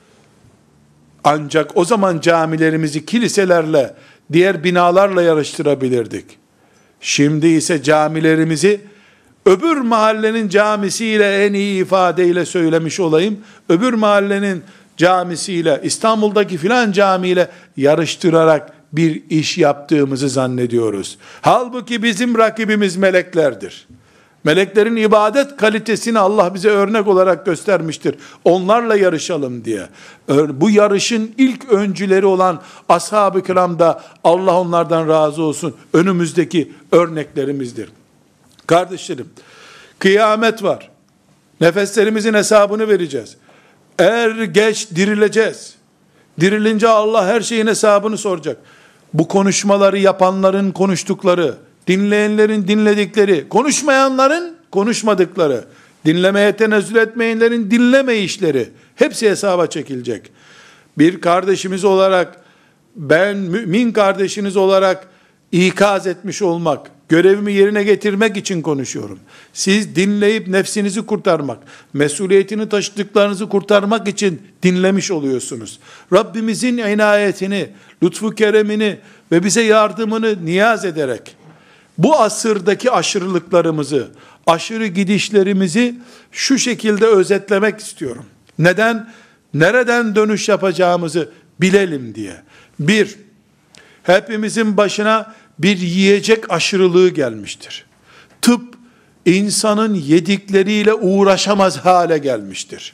ancak o zaman camilerimizi kiliselerle, diğer binalarla yarıştırabilirdik. Şimdi ise camilerimizi öbür mahallenin camisiyle, en iyi ifadeyle söylemiş olayım, öbür mahallenin camisiyle, İstanbul'daki filan camiyle yarıştırarak bir iş yaptığımızı zannediyoruz. Halbuki bizim rakibimiz meleklerdir. Meleklerin ibadet kalitesini Allah bize örnek olarak göstermiştir. Onlarla yarışalım diye. Bu yarışın ilk öncüleri olan ashab-ı kiram da, Allah onlardan razı olsun, önümüzdeki örneklerimizdir. Kardeşlerim, kıyamet var. Nefeslerimizin hesabını vereceğiz. Er geç dirileceğiz. Dirilince Allah her şeyin hesabını soracak. Bu konuşmaları yapanların konuştukları, dinleyenlerin dinledikleri, konuşmayanların konuşmadıkları, dinlemeye tenezzül etmeyenlerin dinlemeyişleri, hepsi hesaba çekilecek. Bir kardeşimiz olarak, ben mümin kardeşiniz olarak ikaz etmiş olmak, görevimi yerine getirmek için konuşuyorum. Siz dinleyip nefsinizi kurtarmak, mesuliyetini taşıdıklarınızı kurtarmak için dinlemiş oluyorsunuz. Rabbimizin inayetini, lütfu keremini ve bize yardımını niyaz ederek, bu asırdaki aşırılıklarımızı, aşırı gidişlerimizi şu şekilde özetlemek istiyorum. Neden? Nereden dönüş yapacağımızı bilelim diye. Bir, hepimizin başına bir yiyecek aşırılığı gelmiştir. Tıp, insanın yedikleriyle uğraşamaz hale gelmiştir.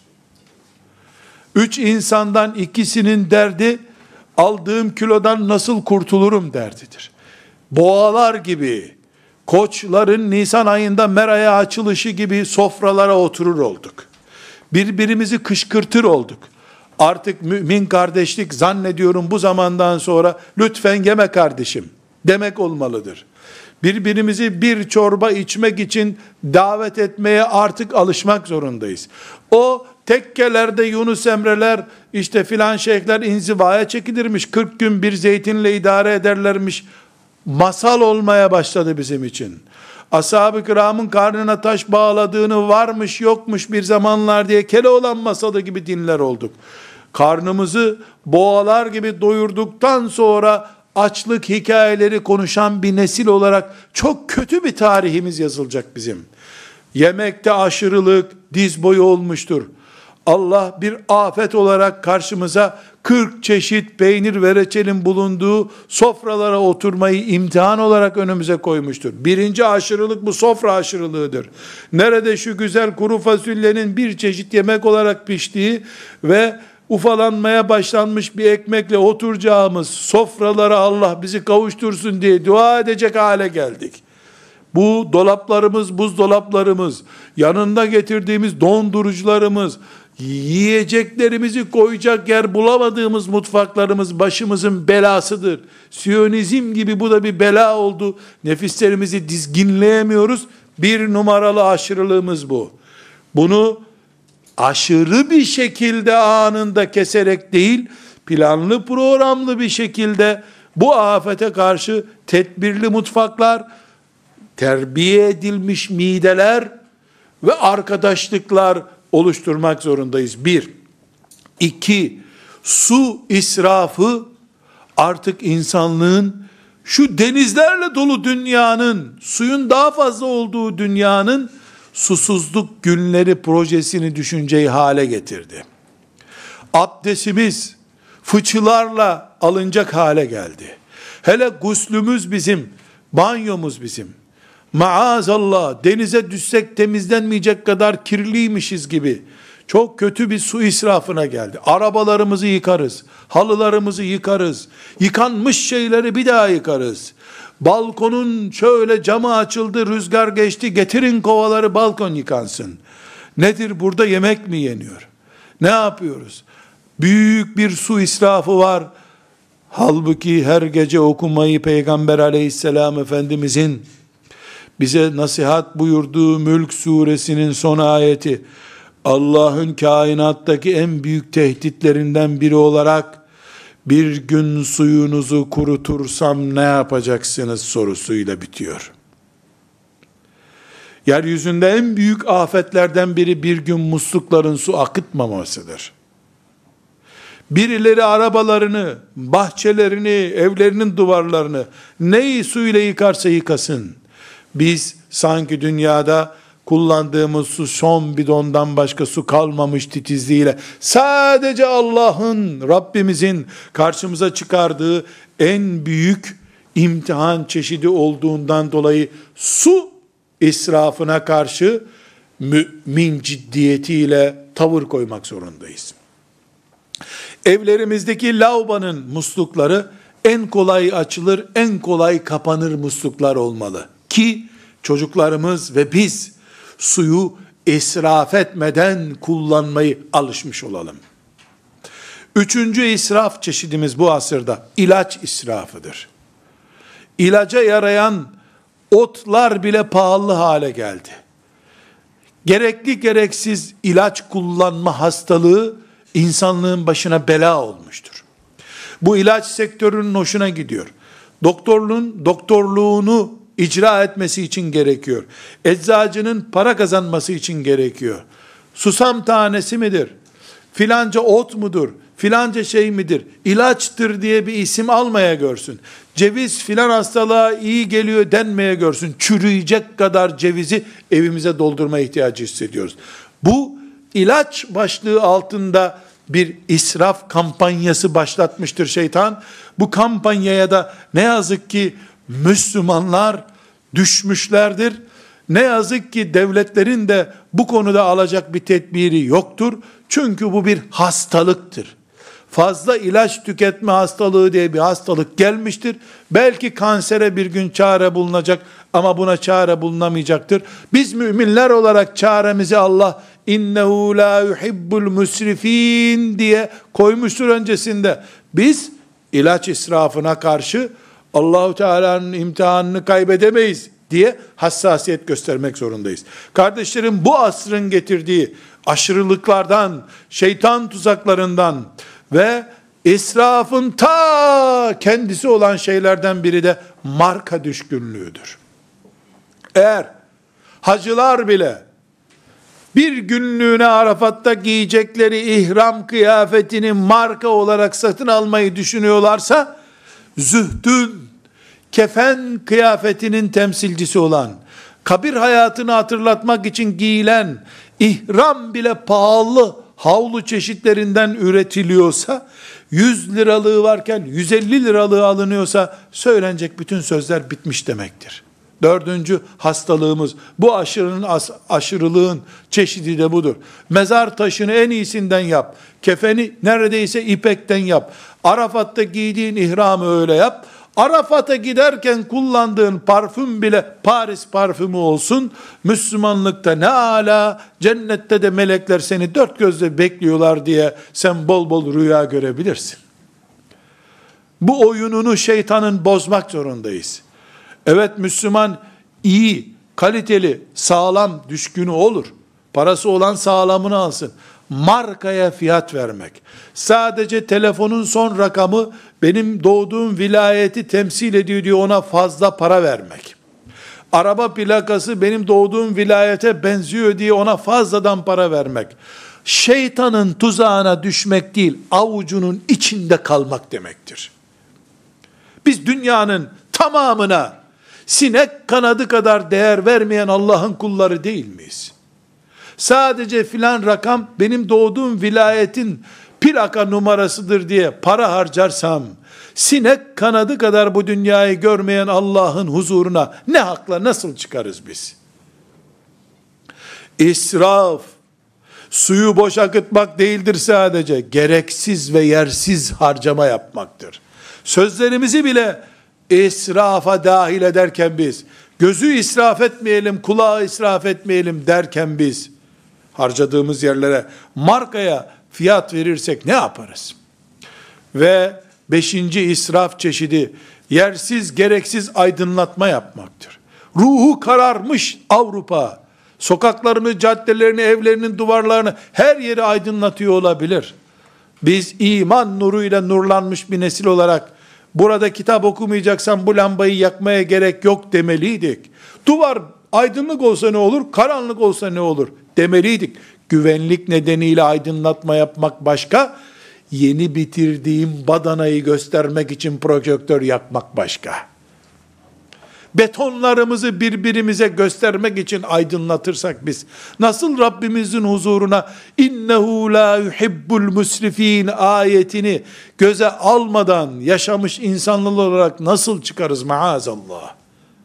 3 insandan ikisinin derdi, aldığım kilodan nasıl kurtulurum derdidir. Boğalar gibi, koçların Nisan ayında meraya açılışı gibi sofralara oturur olduk. Birbirimizi kışkırtır olduk. Artık mümin kardeşlik zannediyorum bu zamandan sonra lütfen yeme kardeşim demek olmalıdır. Birbirimizi bir çorba içmek için davet etmeye artık alışmak zorundayız. O tekkelerde Yunus Emreler, işte filan şeyhler inzivaya çekilirmiş, 40 gün bir zeytinle idare ederlermiş, masal olmaya başladı bizim için. Ashab-ı kiramın karnına taş bağladığını, varmış yokmuş bir zamanlar diye Keloğlan masalı gibi dinler olduk. Karnımızı boğalar gibi doyurduktan sonra açlık hikayeleri konuşan bir nesil olarak çok kötü bir tarihimiz yazılacak bizim. Yemekte aşırılık diz boyu olmuştur. Allah bir afet olarak karşımıza 40 çeşit peynir ve reçelin bulunduğu sofralara oturmayı imtihan olarak önümüze koymuştur. Birinci aşırılık bu sofra aşırılığıdır. Nerede şu güzel kuru fasulyenin bir çeşit yemek olarak piştiği ve ufalanmaya başlanmış bir ekmekle oturacağımız sofralara Allah bizi kavuştursun diye dua edecek hale geldik. Bu dolaplarımız, buzdolaplarımız, yanında getirdiğimiz dondurucularımız, yiyeceklerimizi koyacak yer bulamadığımız mutfaklarımız başımızın belasıdır. Siyonizm gibi bu da bir bela oldu. Nefislerimizi dizginleyemiyoruz. Bir numaralı aşırılığımız bu. Bunu aşırı bir şekilde anında keserek değil, planlı programlı bir şekilde Bu afete karşı tedbirli mutfaklar, terbiye edilmiş mideler ve arkadaşlıklar oluşturmak zorundayız. Bir. İki, su israfı artık insanlığın, şu denizlerle dolu dünyanın, suyun daha fazla olduğu dünyanın susuzluk günleri projesini düşüneceği hale getirdi. Abdestimiz fıçılarla alınacak hale geldi. Hele guslümüz bizim, banyomuz bizim. Maazallah, denize düşsek temizlenmeyecek kadar kirliymişiz gibi çok kötü bir su israfına geldi. Arabalarımızı yıkarız, halılarımızı yıkarız, yıkanmış şeyleri bir daha yıkarız. Balkonun şöyle camı açıldı, rüzgar geçti, getirin kovaları, balkon yıkansın. Nedir burada, yemek mi yeniyor? Ne yapıyoruz? Büyük bir su israfı var. Halbuki her gece okumayı Peygamber aleyhisselam Efendimizin bize nasihat buyurduğu Mülk suresinin son ayeti, Allah'ın kainattaki en büyük tehditlerinden biri olarak, bir gün suyunuzu kurutursam ne yapacaksınız sorusuyla bitiyor. Yeryüzünde en büyük afetlerden biri bir gün muslukların su akıtmamasıdır. Birileri arabalarını, bahçelerini, evlerinin duvarlarını neyi suyla yıkarsa yıkasın. Biz sanki dünyada kullandığımız su son bidondan başka su kalmamış titizliğiyle, sadece Allah'ın, Rabbimizin karşımıza çıkardığı en büyük imtihan çeşidi olduğundan dolayı su israfına karşı mümin ciddiyetiyle tavır koymak zorundayız. Evlerimizdeki lavabonun muslukları en kolay açılır, en kolay kapanır musluklar olmalı ki çocuklarımız ve biz suyu israf etmeden kullanmayı alışmış olalım. Üçüncü israf çeşidimiz bu asırda ilaç israfıdır. İlaca yarayan otlar bile pahalı hale geldi. Gerekli gereksiz ilaç kullanma hastalığı insanlığın başına bela olmuştur. Bu ilaç sektörünün hoşuna gidiyor. Doktorluğunu icra etmesi için gerekiyor. Eczacının para kazanması için gerekiyor. Susam tanesi midir? Filanca ot mudur? Filanca şey midir? İlaçtır diye bir isim almaya görsün. Ceviz filan hastalığa iyi geliyor denmeye görsün. Çürüyecek kadar cevizi evimize doldurma ihtiyacı hissediyoruz. Bu ilaç başlığı altında bir israf kampanyası başlatmıştır şeytan. Bu kampanyaya da ne yazık ki Müslümanlar düşmüşlerdir. Ne yazık ki devletlerin de bu konuda alacak bir tedbiri yoktur. Çünkü bu bir hastalıktır. Fazla ilaç tüketme hastalığı diye bir hastalık gelmiştir. Belki kansere bir gün çare bulunacak ama buna çare bulunamayacaktır. Biz müminler olarak çaremizi Allah innehu la yuhibbul musrifin diye koymuştur öncesinde. Biz ilaç israfına karşı Allahu Teala'nın imtihanını kaybedemeyiz diye hassasiyet göstermek zorundayız. Kardeşlerim, bu asrın getirdiği aşırılıklardan, şeytan tuzaklarından ve israfın ta kendisi olan şeylerden biri de marka düşkünlüğüdür. Eğer hacılar bile bir günlüğüne Arafat'ta giyecekleri ihram kıyafetini marka olarak satın almayı düşünüyorlarsa, zühdün, kefen kıyafetinin temsilcisi olan, kabir hayatını hatırlatmak için giyilen ihram bile pahalı havlu çeşitlerinden üretiliyorsa, 100 liralığı varken 150 liralığı alınıyorsa, söylenecek bütün sözler bitmiş demektir. Dördüncü hastalığımız, bu aşırılığın çeşidi de budur. Mezar taşını en iyisinden yap. Kefeni neredeyse ipekten yap. Arafat'ta giydiğin ihramı öyle yap. Arafat'a giderken kullandığın parfüm bile Paris parfümü olsun. Müslümanlıkta ne ala, cennette de melekler seni dört gözle bekliyorlar diye sen bol bol rüya görebilirsin. Bu oyununu şeytanın bozmak zorundayız. Evet, Müslüman iyi, kaliteli, sağlam düşkünü olur. Parası olan sağlamını alsın. Markaya fiyat vermek, sadece telefonun son rakamı benim doğduğum vilayeti temsil ediyor diye ona fazla para vermek. Araba plakası benim doğduğum vilayete benziyor diye ona fazladan para vermek. Şeytanın tuzağına düşmek değil, avucunun içinde kalmak demektir. Biz dünyanın tamamına sinek kanadı kadar değer vermeyen Allah'ın kulları değil miyiz? Sadece filan rakam benim doğduğum vilayetin plaka numarasıdır diye para harcarsam, sinek kanadı kadar bu dünyayı görmeyen Allah'ın huzuruna ne hakla nasıl çıkarız biz? İsraf, suyu boş akıtmak değildir sadece, gereksiz ve yersiz harcama yapmaktır. Sözlerimizi bile israfa dahil ederken biz, gözü israf etmeyelim, kulağı israf etmeyelim derken biz, harcadığımız yerlere, markaya fiyat verirsek ne yaparız? Ve 5. israf çeşidi, yersiz gereksiz aydınlatma yapmaktır. Ruhu kararmış Avrupa, sokaklarını, caddelerini, evlerinin duvarlarını, her yeri aydınlatıyor olabilir. Biz iman nuruyla nurlanmış bir nesil olarak, burada kitap okumayacaksan bu lambayı yakmaya gerek yok demeliydik. Duvar aydınlık olsa ne olur, karanlık olsa ne olur demeliydik. Güvenlik nedeniyle aydınlatma yapmak başka, yeni bitirdiğim badanayı göstermek için projektör yakmak başka. Betonlarımızı birbirimize göstermek için aydınlatırsak biz, nasıl Rabbimizin huzuruna innehu la yuhibbul musrifin ayetini göze almadan yaşamış insanlar olarak nasıl çıkarız maazallah?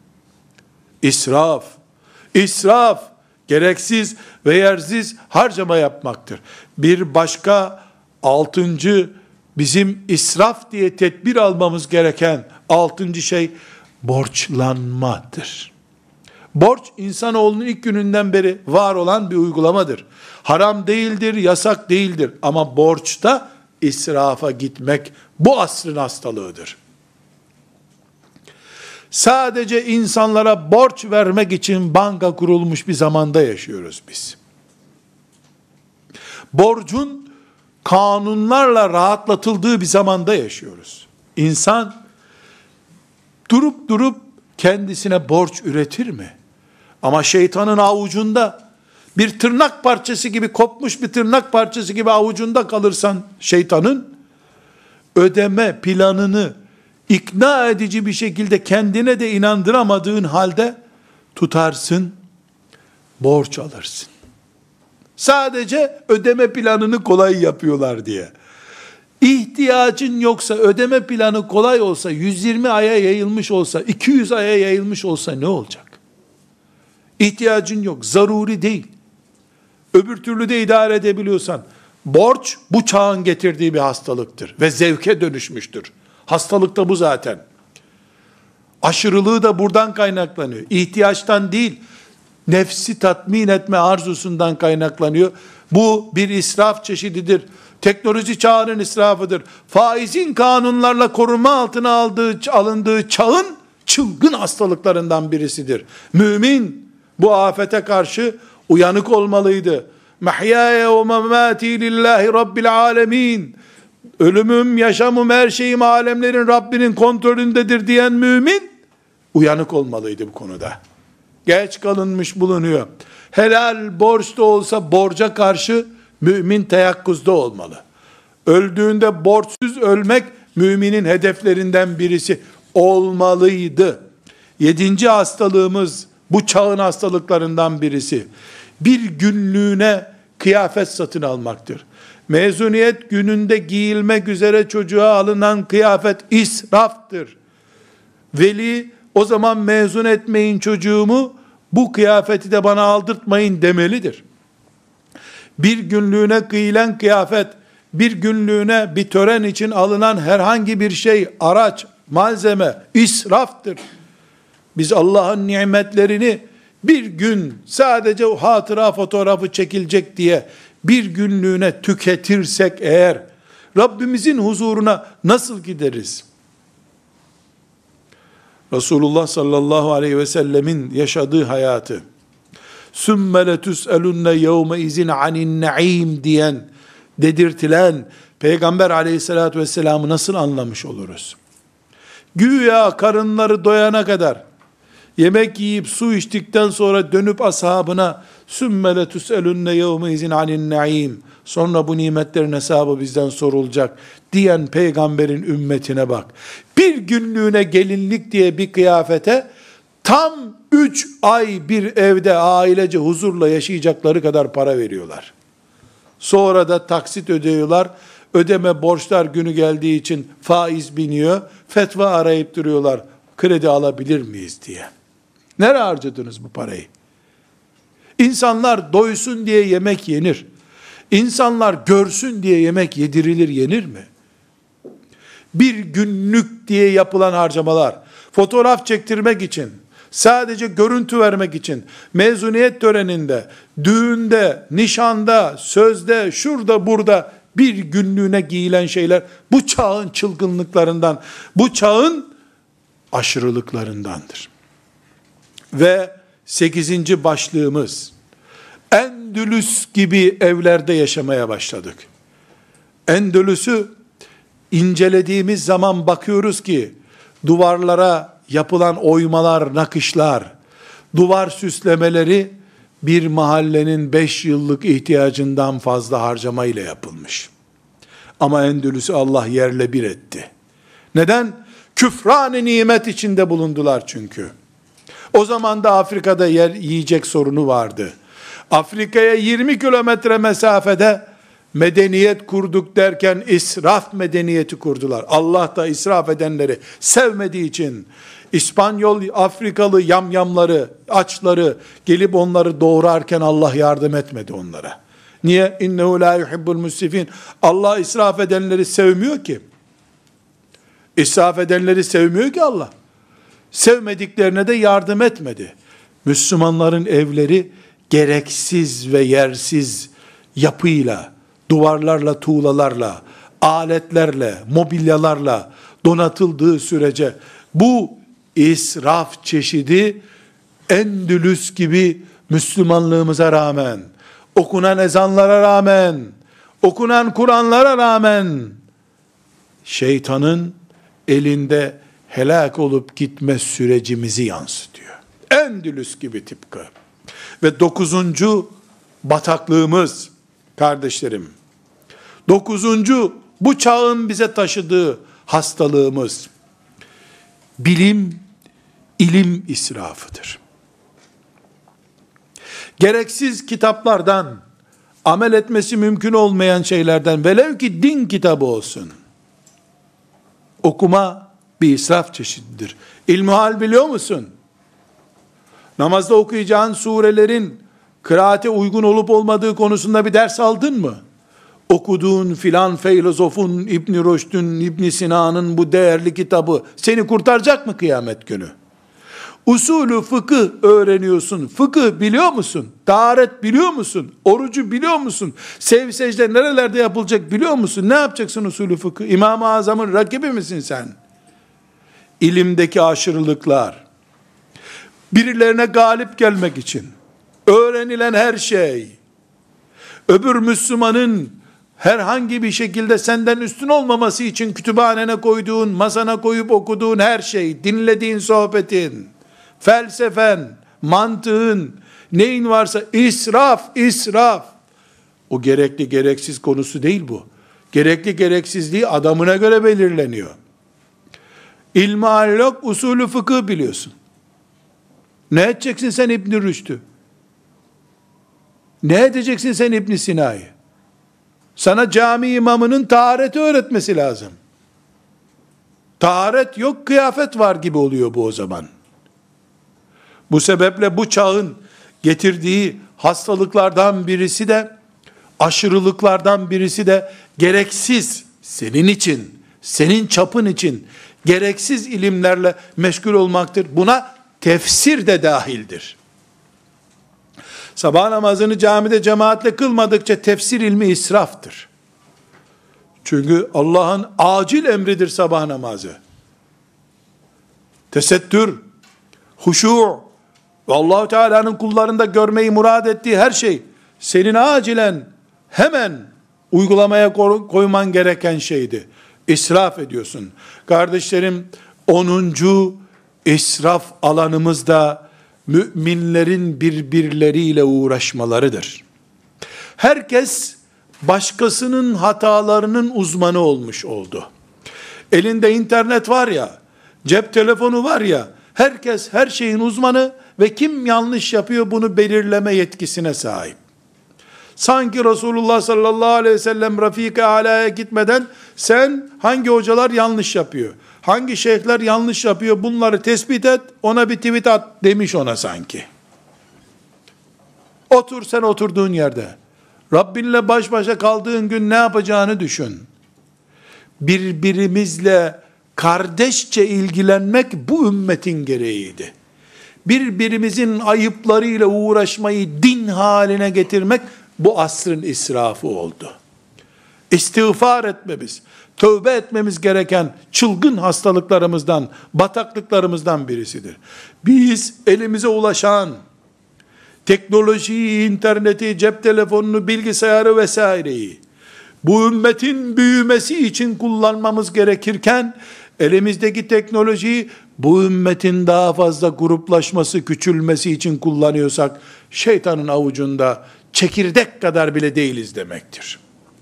İsraf, gereksiz ve yersiz harcama yapmaktır. Bir başka 6. bizim israf diye tedbir almamız gereken 6. şey borçlanmadır. Borç insanoğlunun ilk gününden beri var olan bir uygulamadır. Haram değildir, yasak değildir ama borçta israfa gitmek bu asrın hastalığıdır. Sadece insanlara borç vermek için banka kurulmuş bir zamanda yaşıyoruz biz. Borcun kanunlarla rahatlatıldığı bir zamanda yaşıyoruz. İnsan durup kendisine borç üretir mi? Ama şeytanın avucunda bir tırnak parçası gibi, kopmuş bir tırnak parçası gibi avucunda kalırsan şeytanın, ödeme planını ikna edici bir şekilde kendine de inandıramadığın halde tutarsın, borç alırsın. Sadece ödeme planını kolay yapıyorlar diye. İhtiyacın yoksa, ödeme planı kolay olsa, 120 aya yayılmış olsa, 200 aya yayılmış olsa ne olacak? İhtiyacın yok, zaruri değil. Öbür türlü de idare edebiliyorsan, borç bu çağın getirdiği bir hastalıktır ve zevke dönüşmüştür. Hastalık da bu zaten. Aşırılığı da buradan kaynaklanıyor. İhtiyaçtan değil, nefsi tatmin etme arzusundan kaynaklanıyor. Bu bir israf çeşididir. Teknoloji çağının israfıdır. Faizin kanunlarla koruma altına alındığı çağın çılgın hastalıklarından birisidir. Mümin bu afete karşı uyanık olmalıydı. Mahyaya ve memati lillahi rabbil alemin. Ölümüm, yaşamım, her şeyim alemlerin Rabbinin kontrolündedir diyen mümin uyanık olmalıydı bu konuda. Geç kalınmış bulunuyor. Helal borç da olsa borca karşı mümin teyakkuzda olmalı. Öldüğünde borçsuz ölmek müminin hedeflerinden birisi olmalıydı. 7. hastalığımız bu çağın hastalıklarından birisi. Bir günlüğüne kıyafet satın almaktır. Mezuniyet gününde giyilmek üzere çocuğa alınan kıyafet israftır. Veli o zaman mezun etmeyin çocuğumu, bu kıyafeti de bana aldırtmayın demelidir. Bir günlüğüne giyilen kıyafet, bir günlüğüne bir tören için alınan herhangi bir şey, araç, malzeme israftır. Biz Allah'ın nimetlerini bir gün sadece o hatıra fotoğrafı çekilecek diye bir günlüğüne tüketirsek eğer, Rabbimizin huzuruna nasıl gideriz? Resulullah sallallahu aleyhi ve sellemin yaşadığı hayatı, sümme letüs'elunne yevme izin anin naim diyen, dedirtilen, Peygamber aleyhissalatü vesselam'ı nasıl anlamış oluruz? Güya karınları doyana kadar yemek yiyip su içtikten sonra dönüp ashabına sümme letus'elunne yevme izin anin naim, sonra bu nimetlerin hesabı bizden sorulacak diyen peygamberin ümmetine bak. Bir günlüğüne gelinlik diye bir kıyafete tam 3 ay bir evde ailece huzurla yaşayacakları kadar para veriyorlar. Sonra da taksit ödüyorlar. Ödeme borçlar günü geldiği için faiz biniyor. Fetva arayıp duruyorlar. Kredi alabilir miyiz diye. Nereye harcadınız bu parayı? İnsanlar doysun diye yemek yenir. İnsanlar görsün diye yemek yedirilir, yenir mi? Bir günlük diye yapılan harcamalar, fotoğraf çektirmek için, sadece görüntü vermek için, mezuniyet töreninde, düğünde, nişanda, sözde, şurada burada bir günlüğüne giyilen şeyler, bu çağın çılgınlıklarından, bu çağın aşırılıklarındandır. Ve 8. başlığımız, Endülüs gibi evlerde yaşamaya başladık. Endülüs'ü incelediğimiz zaman bakıyoruz ki, duvarlara yapılan oymalar, nakışlar, duvar süslemeleri, bir mahallenin 5 yıllık ihtiyacından fazla harcamayla yapılmış. Ama Endülüs'ü Allah yerle bir etti. Neden? Küfran-ı nimet içinde bulundular çünkü. O zaman da Afrika'da yer yiyecek sorunu vardı. Afrika'ya 20 kilometre mesafede medeniyet kurduk derken israf medeniyeti kurdular. Allah da israf edenleri sevmediği için İspanyol Afrikalı yamyamları, açları gelip onları doğurarken Allah yardım etmedi onlara. Niye? İnnehu la yuhibbul musrifin. Allah israf edenleri sevmiyor ki. İsraf edenleri sevmiyor ki Allah. Sevmediklerine de yardım etmedi. Müslümanların evleri gereksiz ve yersiz yapıyla, duvarlarla, tuğlalarla, aletlerle, mobilyalarla donatıldığı sürece bu israf çeşidi Endülüs gibi Müslümanlığımıza rağmen, okunan ezanlara rağmen, okunan Kur'anlara rağmen şeytanın elinde helak olup gitme sürecimizi yansıtıyor. Endülüs gibi tıpkı. Ve 9. bataklığımız kardeşlerim, 9. bu çağın bize taşıdığı hastalığımız, bilim, ilim israfıdır. Gereksiz kitaplardan, amel etmesi mümkün olmayan şeylerden, velev ki din kitabı olsun, okuma bir israf çeşididir. İlmihal biliyor musun? Namazda okuyacağın surelerin kıraate uygun olup olmadığı konusunda bir ders aldın mı? Okuduğun filan filozofun, İbn Rüşd'ün, İbn Sina'nın bu değerli kitabı seni kurtaracak mı kıyamet günü? Usulü fıkıh öğreniyorsun. Fıkıh biliyor musun? Taharet biliyor musun? Orucu biliyor musun? Sev secde nerelerde yapılacak biliyor musun? Ne yapacaksın usulü fıkıh? İmam-ı Azam'ın rakibi misin sen? İlimdeki aşırılıklar, birilerine galip gelmek için öğrenilen her şey, öbür Müslümanın herhangi bir şekilde senden üstün olmaması için kütüphanene koyduğun, masana koyup okuduğun her şey, dinlediğin sohbetin, felsefen, mantığın, neyin varsa israf, israf. O gerekli gereksiz konusu değil bu. Gerekli gereksizliği adamına göre belirleniyor. İlmihal yok, usulü fıkıh biliyorsun. Ne edeceksin sen İbn Rüşd'ü? Ne edeceksin sen İbn Sina'yı? Sana cami imamının tahareti öğretmesi lazım. Taharet yok, kıyafet var gibi oluyor bu o zaman. Bu sebeple bu çağın getirdiği hastalıklardan birisi de, aşırılıklardan birisi de gereksiz, senin için, senin çapın için gereksiz ilimlerle meşgul olmaktır. Buna tefsir de dahildir. Sabah namazını camide cemaatle kılmadıkça tefsir ilmi israftır. Çünkü Allah'ın acil emridir sabah namazı. Tesettür, huşu ve Allah-u Teala'nın kullarında görmeyi murad ettiği her şey senin acilen hemen uygulamaya koyman gereken şeydi. İsraf ediyorsun. Kardeşlerim, 10. israf alanımız da müminlerin birbirleriyle uğraşmalarıdır. Herkes başkasının hatalarının uzmanı olmuş oldu. Elinde internet var ya, cep telefonu var ya, herkes her şeyin uzmanı ve kim yanlış yapıyor bunu belirleme yetkisine sahip. Sanki Resulullah sallallahu aleyhi ve sellem Rafik-i Ala'ya gitmeden sen hangi hocalar yanlış yapıyor, hangi şeyhler yanlış yapıyor bunları tespit et, ona bir tweet at demiş ona sanki. Otur sen oturduğun yerde. Rabbinle baş başa kaldığın gün ne yapacağını düşün. Birbirimizle kardeşçe ilgilenmek bu ümmetin gereğiydi. Birbirimizin ayıplarıyla uğraşmayı din haline getirmek bu asrın israfı oldu. İstiğfar etmemiz, tövbe etmemiz gereken çılgın hastalıklarımızdan, bataklıklarımızdan birisidir. Biz elimize ulaşan teknolojiyi, interneti, cep telefonunu, bilgisayarı vesaireyi bu ümmetin büyümesi için kullanmamız gerekirken elimizdeki teknolojiyi bu ümmetin daha fazla gruplaşması, küçülmesi için kullanıyorsak şeytanın avucunda çekirdek kadar bile değiliz demektir.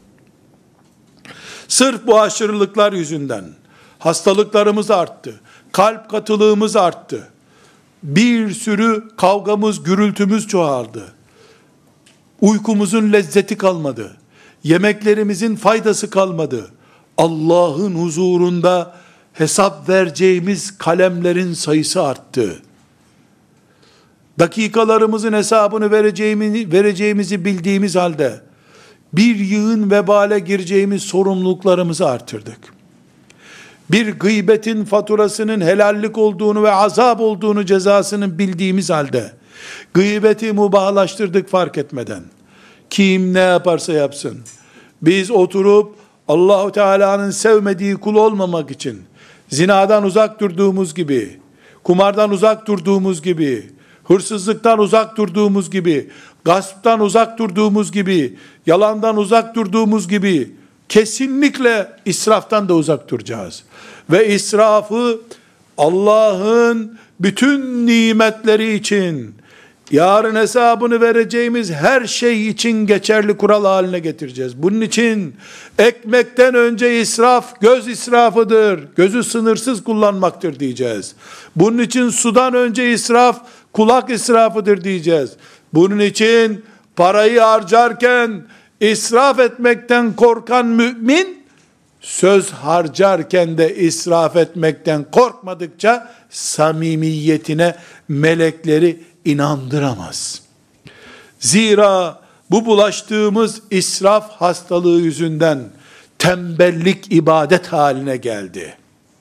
Sırf bu aşırılıklar yüzünden hastalıklarımız arttı. Kalp katılığımız arttı. Bir sürü kavgamız, gürültümüz çoğaldı. Uykumuzun lezzeti kalmadı. Yemeklerimizin faydası kalmadı. Allah'ın huzurunda hesap vereceğimiz kalemlerin sayısı arttı. Dakikalarımızın hesabını vereceğimizi bildiğimiz halde bir yığın vebale gireceğimiz sorumluluklarımızı artırdık. Bir gıybetin faturasının helallik olduğunu ve azap olduğunu, cezasını bildiğimiz halde gıybeti mubahlaştırdık fark etmeden. Kim ne yaparsa yapsın. Biz oturup Allahu Teala'nın sevmediği kul olmamak için zinadan uzak durduğumuz gibi, kumardan uzak durduğumuz gibi, hırsızlıktan uzak durduğumuz gibi, gasptan uzak durduğumuz gibi, yalandan uzak durduğumuz gibi, kesinlikle israftan da uzak duracağız. Ve israfı Allah'ın bütün nimetleri için, yarın hesabını vereceğimiz her şey için geçerli kural haline getireceğiz. Bunun için ekmekten önce israf göz israfıdır. Gözü sınırsız kullanmaktır diyeceğiz. Bunun için sudan önce israf kulak israfıdır diyeceğiz. Bunun için parayı harcarken israf etmekten korkan mümin, söz harcarken de israf etmekten korkmadıkça samimiyetine melekleri inandıramaz. Zira bu bulaştığımız israf hastalığı yüzünden tembellik ibadet haline geldi.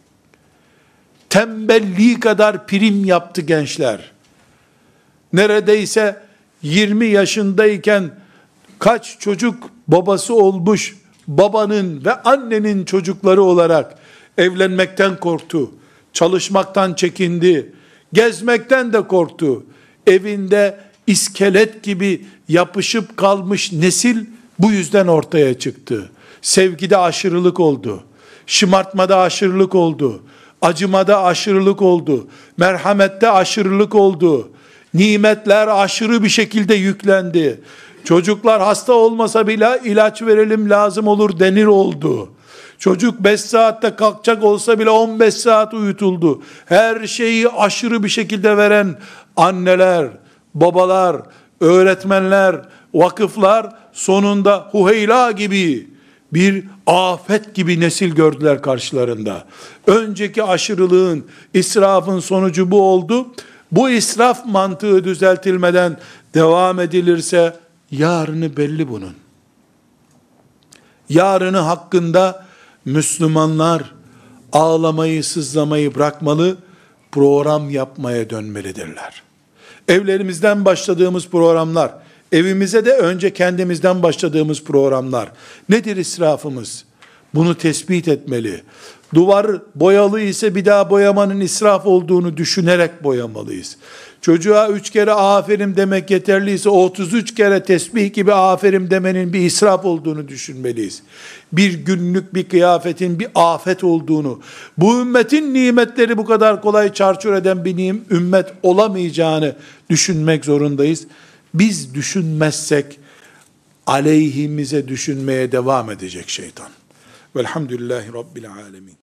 Tembelliği kadar prim yaptı gençler. Neredeyse 20 yaşındayken kaç çocuk babası olmuş, babanın ve annenin çocukları olarak evlenmekten korktu, çalışmaktan çekindi, gezmekten de korktu. Evinde iskelet gibi yapışıp kalmış nesil bu yüzden ortaya çıktı. Sevgide aşırılık oldu, şımartmada aşırılık oldu, acımada aşırılık oldu, merhamette aşırılık oldu, nimetler aşırı bir şekilde yüklendi. Çocuklar hasta olmasa bile ilaç verelim lazım olur denir oldu. Çocuk 5 saatte kalkacak olsa bile 15 saat uyutuldu. Her şeyi aşırı bir şekilde veren anneler, babalar, öğretmenler, vakıflar sonunda Hüheyla gibi bir afet gibi nesil gördüler karşılarında. Önceki aşırılığın, israfın sonucu bu oldu. Bu israf mantığı düzeltilmeden devam edilirse yarını belli bunun. Yarını hakkında Müslümanlar ağlamayı, sızlamayı bırakmalı, program yapmaya dönmelidirler. Evlerimizden başladığımız programlar, evimize de önce kendimizden başladığımız programlar. Nedir israfımız? Bunu tespit etmeli. Duvar boyalı ise bir daha boyamanın israf olduğunu düşünerek boyamalıyız. Çocuğa 3 kere aferin demek yeterliyse 33 kere tesbih gibi aferin demenin bir israf olduğunu düşünmeliyiz. Bir günlük bir kıyafetin bir afet olduğunu, bu ümmetin nimetleri bu kadar kolay çarçur eden bir ümmet olamayacağını düşünmek zorundayız. Biz düşünmezsek aleyhimize düşünmeye devam edecek şeytan. Velhamdülillahi Rabbil alemin.